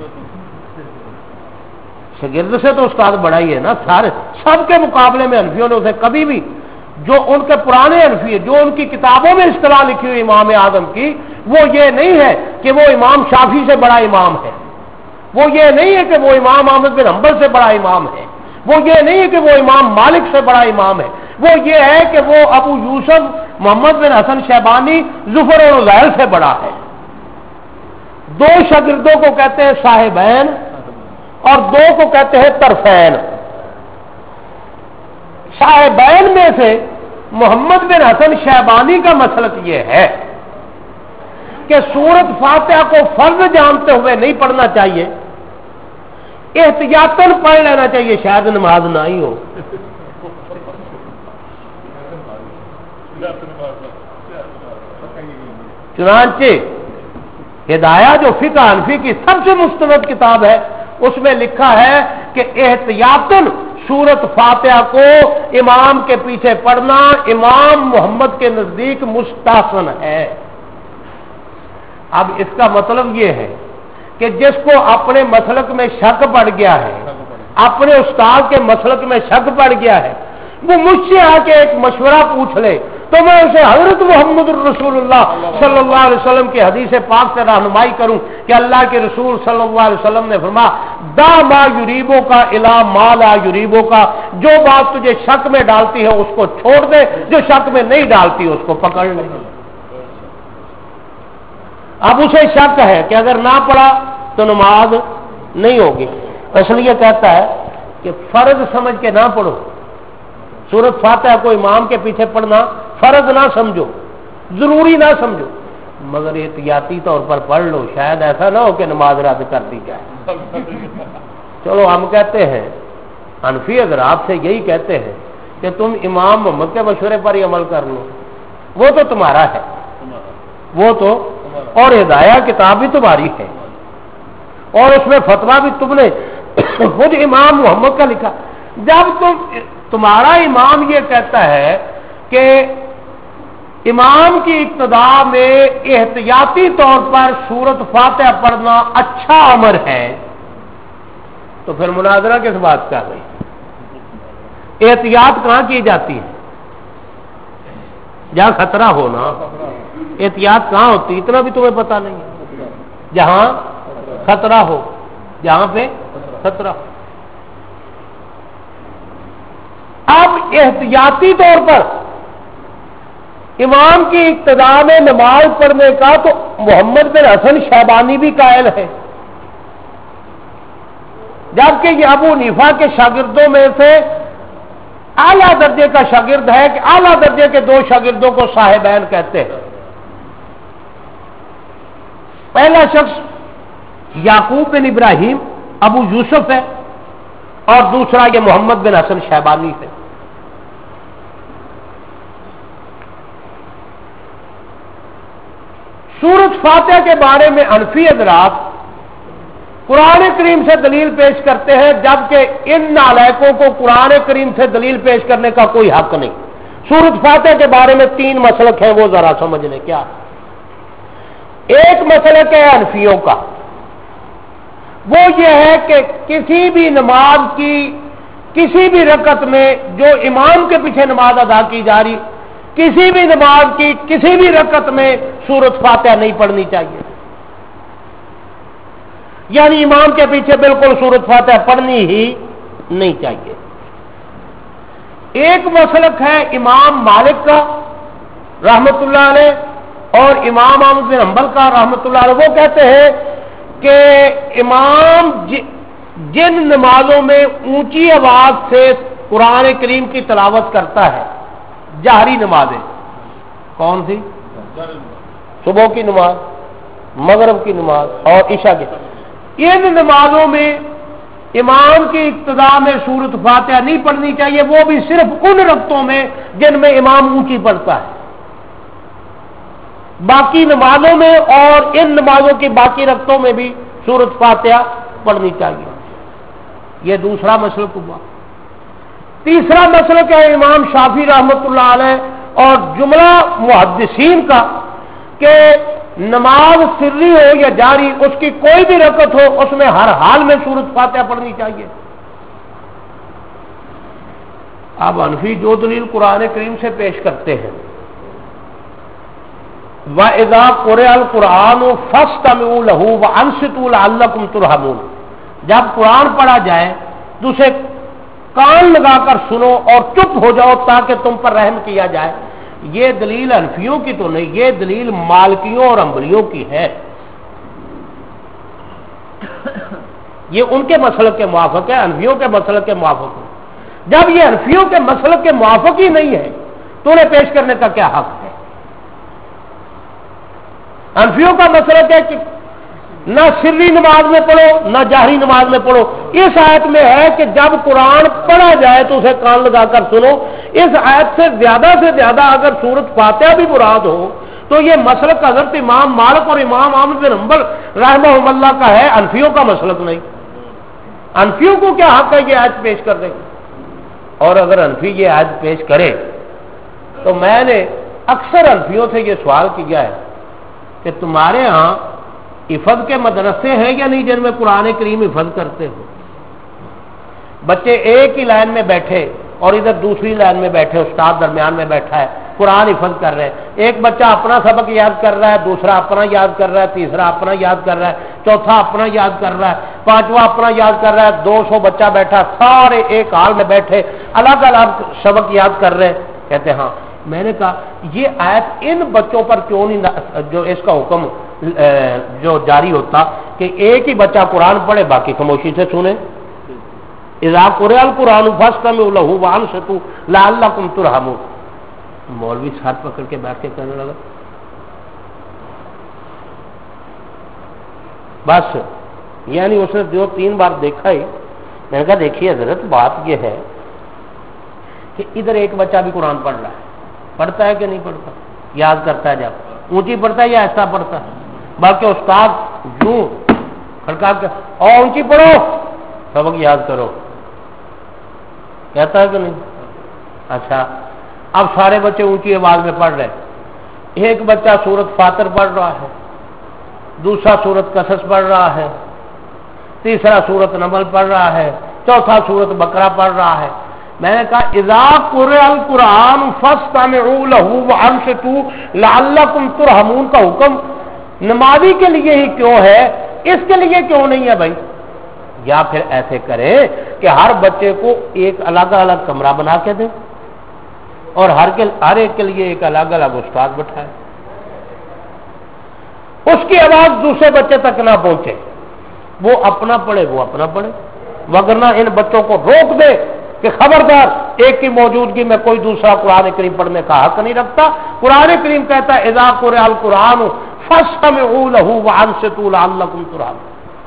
شاگرد سے تو استاد بڑا ہی ہے نا، سارے سب کے مقابلے میں حنفیوں نے اسے کبھی بھی، جو ان کے پرانے حنفی جو ان کی کتابوں میں اصطلاح لکھی ہوئی امام اعظم کی، وہ یہ نہیں ہے کہ وہ امام شافعی سے بڑا امام ہے، وہ یہ نہیں ہے کہ وہ امام احمد بن حنبل سے بڑا امام ہے، وہ یہ نہیں ہے کہ وہ امام مالک سے بڑا امام ہے، وہ یہ ہے کہ وہ ابو یوسف محمد بن حسن شیبانی ظفر اور عزیل سے بڑا ہے۔ دو شاگردوں کو کہتے ہیں صاحبین اور دو کو کہتے ہیں طرفین۔ صاحبین میں سے محمد بن حسن شیبانی کا مسلک یہ ہے کہ سورت فاتحہ کو فرض جانتے ہوئے نہیں پڑھنا چاہیے، احتیاطاً پڑھ لینا چاہیے، شاید نماز نہ ہی ہو۔ چنانچہ ہدایہ جو فقہ حنفی کی سب سے مستند کتاب ہے، اس میں لکھا ہے کہ احتیاطاً سورت فاتحہ کو امام کے پیچھے پڑھنا امام محمد کے نزدیک مستحسن ہے۔ اب اس کا مطلب یہ ہے کہ جس کو اپنے مسلک میں شک پڑ گیا ہے، اپنے استاد کے مسلک میں شک پڑ گیا ہے، وہ مجھ سے آ کے ایک مشورہ پوچھ لے تو میں اسے حضرت محمد الرسول اللہ صلی اللہ علیہ وسلم کی حدیث پاک سے رہنمائی کروں کہ اللہ کے رسول صلی اللہ علیہ وسلم نے فرمایا دا ما یریبو کا الا ما لا یریبو کا، جو بات تجھے شک میں ڈالتی ہے اس کو چھوڑ دے، جو شک میں نہیں ڈالتی اس کو پکڑ لے۔ اب اسے شک ہے کہ اگر نہ پڑھا تو نماز نہیں ہوگی، اس لیے کہتا ہے کہ فرض سمجھ کے نہ پڑھو، سورت فاتحہ کو امام کے پیچھے پڑھنا فرض نہ سمجھو، ضروری نہ سمجھو، مگر احتیاطی طور پر پڑھ لو، شاید ایسا نہ ہو کہ نماز رد کر دی جائے۔ چلو ہم کہتے ہیں حنفی اگر آپ سے یہی کہتے ہیں کہ تم امام محمد کے مشورے پر ہی عمل کر لو، وہ تو تمہارا ہے، وہ تو، اور ہدایہ کتاب بھی تمہاری ہے، اور اس میں فتویٰ بھی تم نے خود امام محمد کا لکھا۔ جب تم تمہارا امام یہ کہتا ہے کہ امام کی ابتدا میں احتیاطی طور پر سورت فاتحہ پڑھنا اچھا امر ہے، تو پھر مناظرہ کس بات کا ہے؟ احتیاط کہاں کی جاتی ہے؟ جہاں خطرہ ہونا، احتیاط کہاں ہوتی اتنا بھی تمہیں پتہ نہیں ہے، جہاں خطرہ ہو، جہاں پہ خطرہ ہو۔ اب احتیاطی طور پر امام کی ابتدا میں نماز پڑھنے کا تو محمد بن حسن شیبانی بھی قائل ہے، جبکہ یہ ابو حنیفہ کے شاگردوں میں سے اعلیٰ درجے کا شاگرد ہے کہ اعلیٰ درجے کے دو شاگردوں کو صاحبین کہتے ہیں۔ پہلا شخص یعقوب بن ابراہیم ابو یوسف ہے، اور دوسرا یہ محمد بن حسن شیبانی ہے۔ سورت فاتحہ کے بارے میں حنفی حضرات قرآن کریم سے دلیل پیش کرتے ہیں، جبکہ ان نالائقوں کو قرآن کریم سے دلیل پیش کرنے کا کوئی حق نہیں۔ سورت فاتحہ کے بارے میں تین مسلک ہیں، وہ ذرا سمجھ لیں۔ کیا ایک مسلک ہے حنفیوں کا، وہ یہ ہے کہ کسی بھی نماز کی کسی بھی رکعت میں جو امام کے پیچھے نماز ادا کی جا رہی، کسی بھی نماز کی کسی بھی رکعت میں سورت فاتحہ نہیں پڑھنی چاہیے، یعنی امام کے پیچھے بالکل سورت فاتحہ پڑھنی ہی نہیں چاہیے۔ ایک مسلک ہے امام مالک کا رحمت اللہ علیہ اور امام احمد بن حنبل کا رحمت اللہ علیہ، وہ کہتے ہیں کہ امام جن نمازوں میں اونچی آواز سے قرآن کریم کی تلاوت کرتا ہے، جہری نمازیں کون سی؟ صبح کی نماز، مغرب کی نماز اور عشاء کی، ان نمازوں میں امام کی ابتدا میں سورت فاتحہ نہیں پڑھنی چاہیے، وہ بھی صرف ان رکعتوں میں جن میں امام اونچی پڑھتا ہے، باقی نمازوں میں اور ان نمازوں کی باقی رکعتوں میں بھی سورت فاتحہ پڑھنی چاہیے۔ یہ دوسرا مسلک ہوا۔ تیسرا مسلک ہے امام شافعی رحمت اللہ علیہ اور جملہ محدثین کا کہ نماز سری ہو یا جاری، اس کی کوئی بھی رکعت ہو اس میں ہر حال میں سورۃ فاتحہ پڑھنی چاہیے۔ اب حنفی جو دلیل قرآن کریم سے پیش کرتے ہیں، وَإِذَا قُرِئَ الْقُرْآنُ فَاسْتَمِعُوا لَهُ وَأَنصِتُوا لَعَلَّكُمْ تُرْحَمُونَ، جب قرآن پڑھا جائے تو اسے کان لگا کر سنو اور چپ ہو جاؤ تاکہ تم پر رحم کیا جائے۔ یہ دلیل حنفیوں کی تو نہیں، یہ دلیل مالکیوں اور حنبلیوں کی ہے، یہ ان کے مسلک کے موافق ہے، حنفیوں کے مسلک کے موافق ہے۔ جب یہ حنفیوں کے مسلک کے موافق ہی نہیں ہے تو انہیں پیش کرنے کا کیا حق ہے؟ حنفیوں کا مسلک ہے کہ نہ سری نماز میں پڑھو نہ جاہری نماز میں پڑھو۔ اس آیت میں ہے کہ جب قرآن پڑھا جائے تو اسے کان لگا کر سنو۔ اس آیت سے زیادہ سے زیادہ اگر سورۃ فاتحہ بھی مراد ہو تو یہ مسلک حضرت امام مالک اور امام احمد بن حنبل رحمہم اللہ کا ہے، حنفیوں کا مسلک نہیں۔ حنفیوں کو کیا حق ہے یہ آیت پیش کر دیں؟ اور اگر حنفی یہ آیت پیش کرے تو میں نے اکثر حنفیوں سے یہ سوال کیا ہے کہ تمہارے ہاں حفظ کے مدرسے ہیں یا نہیں جن میں قرآن کریم حفظ کرتے ہو؟ بچے ایک ہی لائن میں بیٹھے اور ادھر دوسری لائن میں بیٹھے، استاد درمیان میں بیٹھا ہے، قرآن حفظ کر رہے ہیں، ایک بچہ اپنا سبق یاد کر رہا ہے، دوسرا اپنا یاد کر رہا ہے، تیسرا اپنا یاد کر رہا ہے، چوتھا اپنا یاد کر رہا ہے، پانچواں اپنا یاد کر رہا ہے، دو سو بچہ بیٹھا، سارے ایک حال میں بیٹھے الگ الگ سبق یاد کر رہے ہیں۔ کہتے ہاں۔ میں نے کہا یہ آیت ان بچوں پر کیوں نہیں جو اس کا حکم جو جاری ہوتا کہ ایک ہی بچہ قرآن پڑھے باقی خاموشی سے سنے؟ اذا قرئ القرآن فاستمعوا له وانصتوا لعلكم ترحمون۔ مولوی ہاتھ پکڑ کے بیٹھ کے کہنے لگا بس، یعنی اس نے جو تین بار دیکھا ہی۔ میں نے کہا دیکھیے حضرت بات یہ ہے کہ ادھر ایک بچہ بھی قرآن پڑھ رہا ہے، پڑھتا ہے کہ نہیں پڑھتا؟ یاد کرتا ہے، جب اونچی پڑھتا ہے یا ایسا پڑھتا ہے؟ باقی استاد یوں کھڑکا کے اور اونچی پڑھو سبق یاد کرو، کہتا ہے کہ نہیں؟ اچھا، اب سارے بچے اونچی آواز میں پڑھ رہے ہیں، ایک بچہ سورۃ فاطر پڑھ رہا ہے، دوسرا سورۃ قصص پڑھ رہا ہے، تیسرا سورۃ نمل پڑھ رہا ہے، چوتھا سورۃ بقرہ پڑھ رہا ہے۔ میں نے کہا اذا قرئ القرآن فاستمعوا له وانصتوا لعلكم ترحمون کا حکم نمازی کے لیے ہی کیوں ہے، اس کے لیے کیوں نہیں ہے بھائی؟ یا پھر ایسے کریں کہ ہر بچے کو ایک الگ الگ کمرہ بنا کے دیں اور ہر کے ہر ایک کے لیے ایک الگ الگ استاد بٹھائے، اس کی آواز دوسرے بچے تک نہ پہنچے، وہ اپنا پڑھے وہ اپنا پڑھے، وگرنہ ان بچوں کو روک دے کہ خبردار ایک کی موجودگی میں کوئی دوسرا قرآن کریم پڑھنے کا حق نہیں رکھتا۔ قرآن کریم کہتا ہے اذا قرئ القرآن فاستمعوا له وانصتوا لعلكم ترحمون۔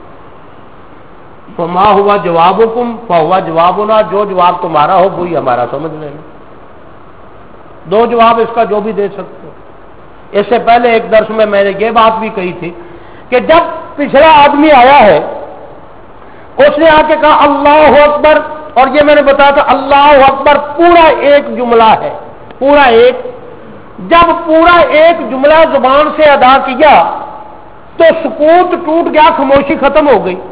فما ہوا جوابکم فهو جوابنا، جو جواب تمہارا ہو وہی ہمارا، سمجھ لینا۔ دو جواب اس کا جو بھی دے سکتے ہو۔ اس سے پہلے ایک درس میں میں نے یہ بات بھی کہی تھی کہ جب پچھلا آدمی آیا ہے اس نے آ کے کہا اللہ اکبر، اور یہ میں نے بتایا تھا اللہ اکبر پورا ایک جملہ ہے، پورا ایک، جب پورا ایک جملہ زبان سے ادا کیا تو سکوت ٹوٹ گیا، خاموشی ختم ہو گئی،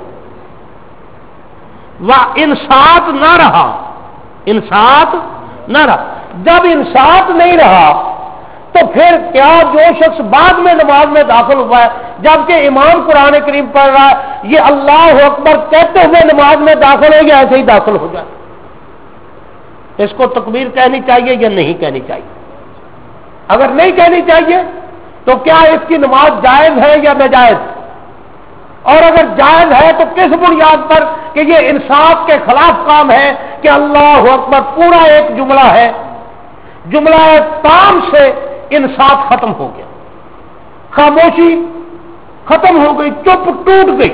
وہ انصات نہ رہا، انصات نہ رہا۔ جب انصات نہیں رہا تو پھر کیا جو شخص بعد میں نماز میں داخل ہوا ہے جبکہ امام قرآن کریم پڑھ رہا ہے، یہ اللہ اکبر کہتے ہوئے نماز میں داخل ہو یا ایسے ہی داخل ہو جائے؟ اس کو تکبیر کہنی چاہیے یا نہیں کہنی چاہیے؟ اگر نہیں کہنی چاہیے تو کیا اس کی نماز جائز ہے یا ناجائز؟ اور اگر جائز ہے تو کس بنیاد پر کہ یہ انصاف کے خلاف کام ہے کہ اللہ اکبر پورا ایک جملہ ہے، جملہ تام سے انصاف ختم ہو گیا، خاموشی ختم ہو گئی، چپ ٹوٹ گئی۔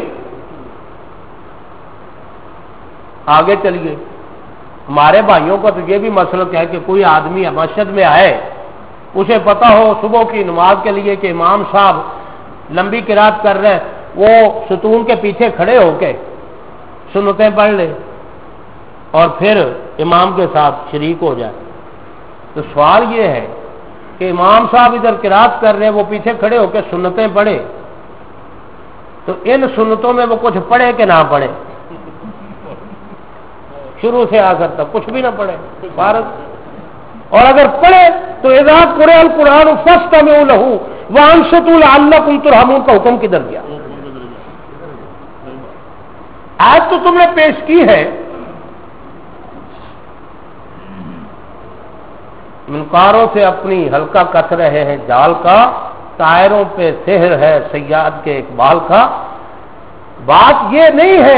آگے چلیے، ہمارے بھائیوں کا تو یہ بھی مسلک ہے کہ کوئی آدمی مسجد میں آئے، اسے پتا ہو صبح کی نماز کے لیے کہ امام صاحب لمبی قرات کر رہے ہیں، وہ ستون کے پیچھے کھڑے ہو کے سنتیں پڑھ لے اور پھر امام کے ساتھ شریک ہو جائے۔ تو سوال یہ ہے کہ امام صاحب ادھر قرات کر رہے ہیں، وہ پیچھے کھڑے ہو کے سنتیں پڑھے، تو ان سنتوں میں وہ کچھ پڑھے کہ نہ پڑھے، شروع سے آخر تک کچھ بھی نہ پڑھے فارغ، اور اگر پڑھے تو اذا قرئ القرآن فاستمعوا له وانصتوا لعلكم ترحمون کا حکم کدھر گیا؟ آج تو تم نے پیش کی ہے منکاروں سے اپنی ہلکا کس رہے ہیں جال کا، طائروں پہ سحر ہے صیاد کے اقبال کا. بات یہ نہیں ہے،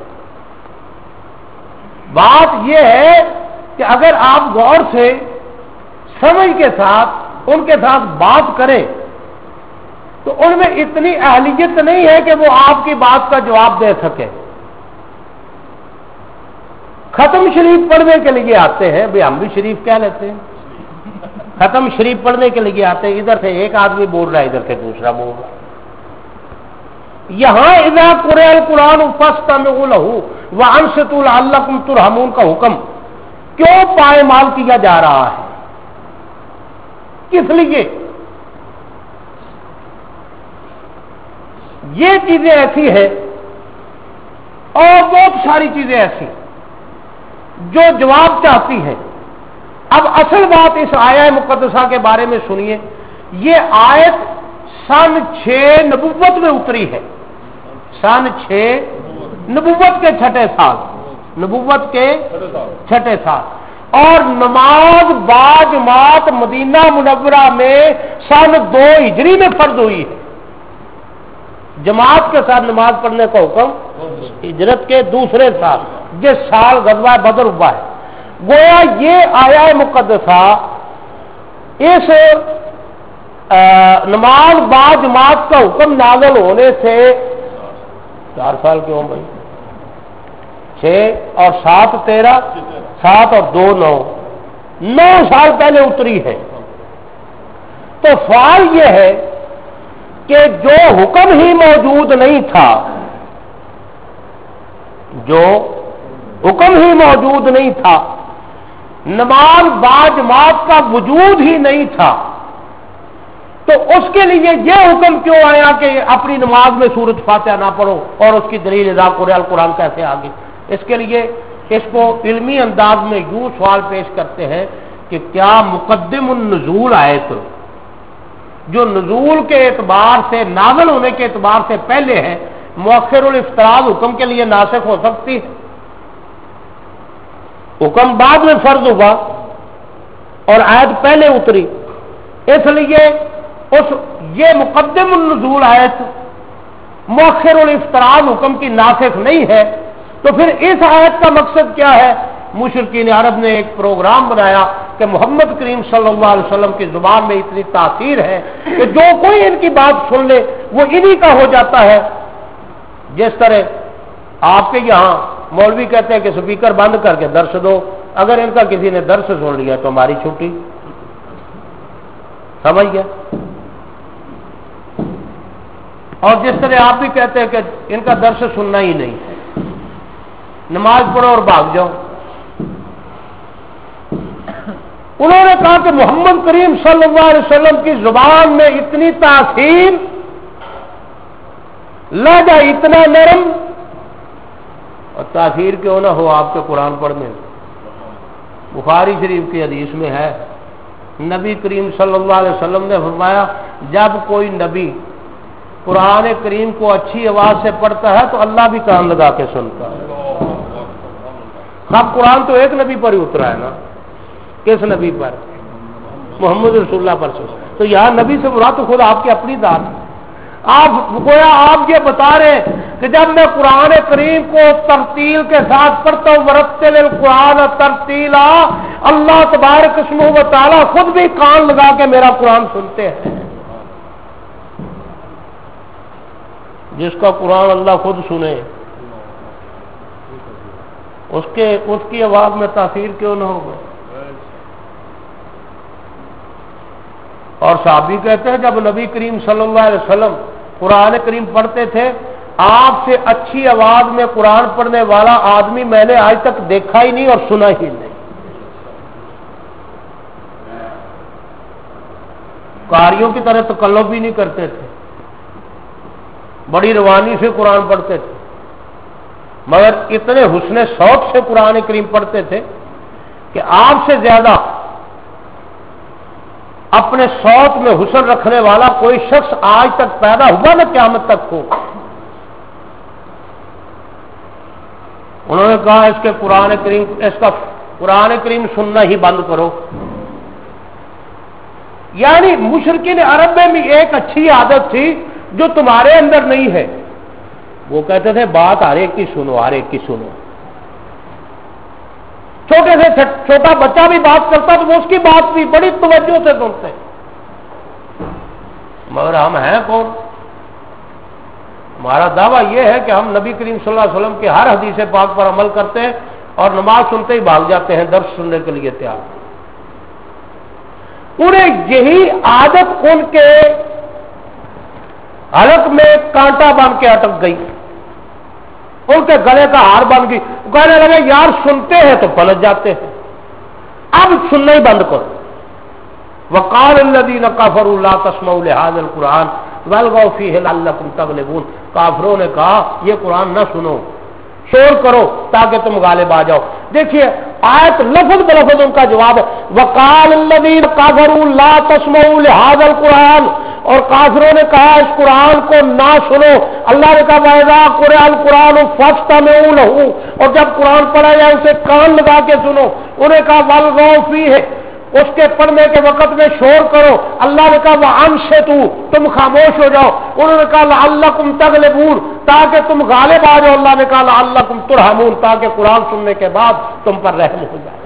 بات یہ ہے کہ اگر آپ غور سے سمجھ کے ساتھ ان کے ساتھ بات کریں تو ان میں اتنی اہلیت نہیں ہے کہ وہ آپ کی بات کا جواب دے سکے. ختم شریف پڑھنے کے لیے آتے ہیں، بھئی ہم بھی شریف کہہ لیتے ہیں، ختم شریف پڑھنے کے لیے آتے ہیں، ادھر سے ایک آدمی بول رہا ہے ادھر سے دوسرا بول رہا ہے. یہاں اذا قرئ القرآن فاستمعوا له وانصتوا لعلكم ترحمون کا حکم کیوں پائمال کیا جا رہا ہے؟ کس لیے؟ یہ چیزیں ایسی ہیں اور بہت ساری چیزیں ایسی جو جواب چاہتی ہیں. اب اصل بات اس آیہ مقدسہ کے بارے میں سنیے. یہ آیت سن چھ نبوت میں اتری ہے، سن چھ نبوت کے چھٹے سال، نبوت کے چھٹے سال، اور نماز با جماعت مدینہ منورہ میں سن دو ہجری میں فرض ہوئی ہے. جماعت کے ساتھ نماز پڑھنے کا حکم ہجرت کے دوسرے سال، جس سال غزوہ بدر ہوا ہے. گویا یہ آیا مقدسہ اس نماز با جماعت کا حکم نازل ہونے سے چار سال کے ہوں بھائی، چھ اور سات تیرہ، سات اور دو نو، نو سال پہلے اتری ہے. تو سوال یہ ہے کہ جو حکم ہی موجود نہیں تھا، جو حکم ہی موجود نہیں تھا، نماز با جماعت کا وجود ہی نہیں تھا، تو اس کے لیے یہ حکم کیوں آیا کہ اپنی نماز میں سورۃ فاتحہ نہ پڑھو، اور اس کی دلیل اذا قرئ القرآن کیسے آ گئی؟ اس کے لیے اس کو علمی انداز میں یوں سوال پیش کرتے ہیں کہ کیا مقدم النزول آیت جو نزول کے اعتبار سے، نازل ہونے کے اعتبار سے پہلے ہے، مؤخر الافتراض حکم کے لیے ناسخ ہو سکتی ہے؟ حکم بعد میں فرض ہوا اور آیت پہلے اتری، اس لیے اس یہ مقدم النزول آیت مؤخر الافتراض حکم کی ناسخ نہیں ہے. تو پھر اس آیت کا مقصد کیا ہے؟ مشرکین عرب نے ایک پروگرام بنایا کہ محمد کریم صلی اللہ علیہ وسلم کی زبان میں اتنی تاثیر ہے کہ جو کوئی ان کی بات سن لے وہ انہی کا ہو جاتا ہے. جس طرح آپ کے یہاں مولوی کہتے ہیں کہ سپیکر بند کر کے درس دو، اگر ان کا کسی نے درس سن لیا تو ہماری چھٹی، سمجھ گیا؟ اور جس طرح آپ بھی کہتے ہیں کہ ان کا درس سننا ہی نہیں، نماز پڑھو اور بھاگ جاؤ. انہوں نے کہا کہ محمد کریم صلی اللہ علیہ وسلم کی زبان میں اتنی تاثیر، لہجہ اتنا نرم، اور تاثیر کیوں نہ ہو آپ کے قرآن پڑھنے. بخاری شریف کی حدیث میں ہے، نبی کریم صلی اللہ علیہ وسلم نے فرمایا جب کوئی نبی قرآن کریم کو اچھی آواز سے پڑھتا ہے تو اللہ بھی کان لگا کے سنتا ہے. اب قرآن تو ایک نبی پر ہی اترا ہے نا، کس نبی پر؟ محمد رسول اللہ پر سے. تو یہاں نبی سے مراد تو خود آپ کی اپنی ذات ہے. آپ گویا آپ یہ بتا رہے ہیں کہ جب میں قرآن کریم کو ترتیل کے ساتھ پڑھتا ہوں، ورتل القرآن ترتیلا، اللہ تبارک اسمہ و تعالی خود بھی کان لگا کے میرا قرآن سنتے ہیں. جس کا قرآن اللہ خود سنے اس کے اس کی آواز میں تاثیر کیوں نہ ہوگا؟ اور صحابی کہتے ہیں جب نبی کریم صلی اللہ علیہ وسلم قرآن کریم پڑھتے تھے، آپ سے اچھی آواز میں قرآن پڑھنے والا آدمی میں نے آج تک دیکھا ہی نہیں اور سنا ہی نہیں. قاریوں کی طرح تکلف بھی نہیں کرتے تھے، بڑی روانی سے قرآن پڑھتے تھے، مگر اتنے حسن صوت سے قرآن کریم پڑھتے تھے کہ آپ سے زیادہ اپنے صوت میں حسن رکھنے والا کوئی شخص آج تک پیدا ہوا نہ قیامت تک ہو۔ انہوں نے کہا اس کے قرآن کریم اس کا قرآن کریم سننا ہی بند کرو۔ یعنی مشرکین عرب میں بھی ایک اچھی عادت تھی جو تمہارے اندر نہیں ہے، وہ کہتے تھے بات ہر ایک کی سنو، ہر ایک کی سنو۔ چھوٹے سے چھوٹا بچہ بھی بات کرتا تو وہ اس کی بات بھی بڑی توجہ سے سنتے، مگر ہم ہیں کون؟ ہمارا دعویٰ یہ ہے کہ ہم نبی کریم صلی اللہ علیہ وسلم کے ہر حدیث پاک پر عمل کرتے ہیں اور نماز سنتے ہی بھاگ جاتے ہیں درس سننے کے لیے تیار۔ پورے یہی عادت ان کے حلق میں کانٹا بن کے اٹک گئی، ان کے گلے کا ہار بن گئی، کہنے لگے یار سنتے ہیں تو پلٹ جاتے ہیں، اب سننا ہی بند کرو۔ وقال الذين كفروا لا تسمعوا لهذا القرآن والغوا فيه لعلكم تغلبون، کافروں نے کہا یہ قرآن نہ سنو، شور کرو تاکہ تم غالب آ جاؤ۔ دیکھیے آیت لفظ بلفظ ان کا جواب ہے، وقال الذين كفروا لا تسمعوا لهذا القرآن، اور کافروں نے کہا اس قرآن کو نہ سنو۔ اللہ نے کہا وَإِذَا قُرِئَ الْقُرْآنُ فَاسْتَمِعُوا لَهُ، اور جب قرآن پڑھا جائے اسے کان لگا کے سنو۔ انہیں کہا وَالْغَوْا فِيهِ، اس کے پڑھنے کے وقت میں شور کرو۔ اللہ نے کہا وَأَنصِتُوا، تم خاموش ہو جاؤ۔ انہوں نے کہا لَعَلَّكُمْ تَغْلِبُونَ، تاکہ تم غالب آ جاؤ۔ اللہ نے کہا لَعَلَّكُمْ تُرْحَمُونَ، تاکہ قرآن سننے کے بعد تم پر رحم ہو جائے۔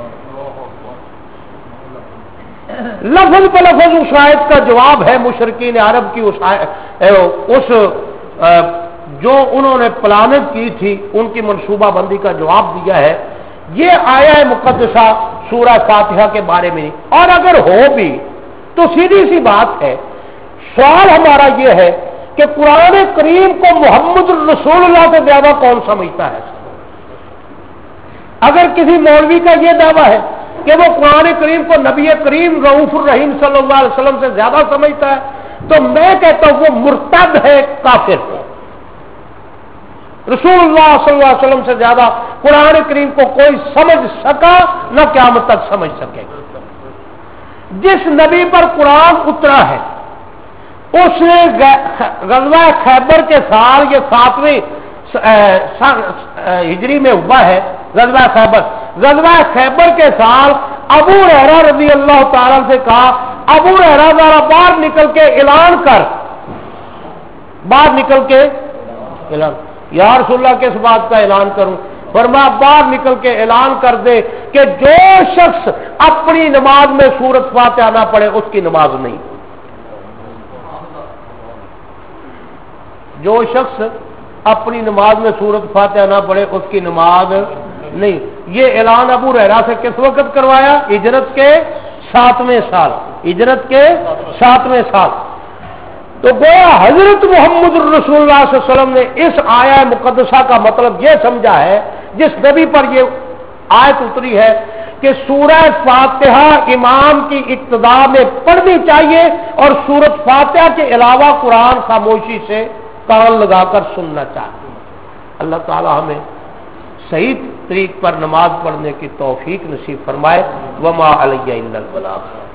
لفظ بلفظ اس آیت کا جواب ہے مشرکین عرب کی اس, اس جو انہوں نے پلاننگ کی تھی، ان کی منصوبہ بندی کا جواب دیا ہے۔ یہ آیا مقدسہ سورہ فاتحہ کے بارے میں، اور اگر ہو بھی تو سیدھی سی بات ہے، سوال ہمارا یہ ہے کہ قرآن کریم کو محمد رسول اللہ سے زیادہ کون سمجھتا ہے؟ اگر کسی مولوی کا یہ دعویٰ ہے کہ وہ قرآن کریم کو نبی کریم رؤوف الرحیم صلی اللہ علیہ وسلم سے زیادہ سمجھتا ہے تو میں کہتا ہوں وہ مرتد ہے، کافر ہے۔ رسول اللہ صلی اللہ علیہ وسلم سے زیادہ قرآن کریم کو کوئی سمجھ سکا نہ قیامت تک سمجھ سکے گا۔ جس نبی پر قرآن اترا ہے اس نے غزوہ خیبر کے سال، یہ ساتویں ہجری میں ہوا ہے غزوہ خیبر، غزوہ خیبر کے سال ابو ہریرہ رضی اللہ تعالی سے کہا ابو ہریرہ ذرا باہر نکل کے اعلان کر، باہر نکل کے اعلان، یا رسول اللہ کس بات کا اعلان کروں؟ فرمایا باہر نکل کے اعلان کر دے کہ جو شخص اپنی نماز میں سورۃ فاتحہ نہ پڑھے اس کی نماز نہیں۔ جو شخص اپنی نماز میں سورۃ فاتحہ نہ پڑھے اس کی نماز نہیں۔ یہ اعلان ابو ہریرہ سے کس وقت کروایا؟ ہجرت کے ساتویں سال، ہجرت کے ساتویں سال۔ تو گویا حضرت محمد رسول اللہ صلی اللہ علیہ وسلم نے اس آیہ مقدسہ کا مطلب یہ سمجھا ہے، جس نبی پر یہ آیت اتری ہے کہ سورہ فاتحہ امام کی ابتدا میں پڑھنی چاہیے اور سورۃ فاتحہ کے علاوہ قرآن خاموشی سے کان لگا کر سننا چاہیے۔ اللہ تعالی ہمیں صحیح طریق پر نماز پڑھنے کی توفیق نصیب فرمائے۔ وما علیہ الا البلاغ۔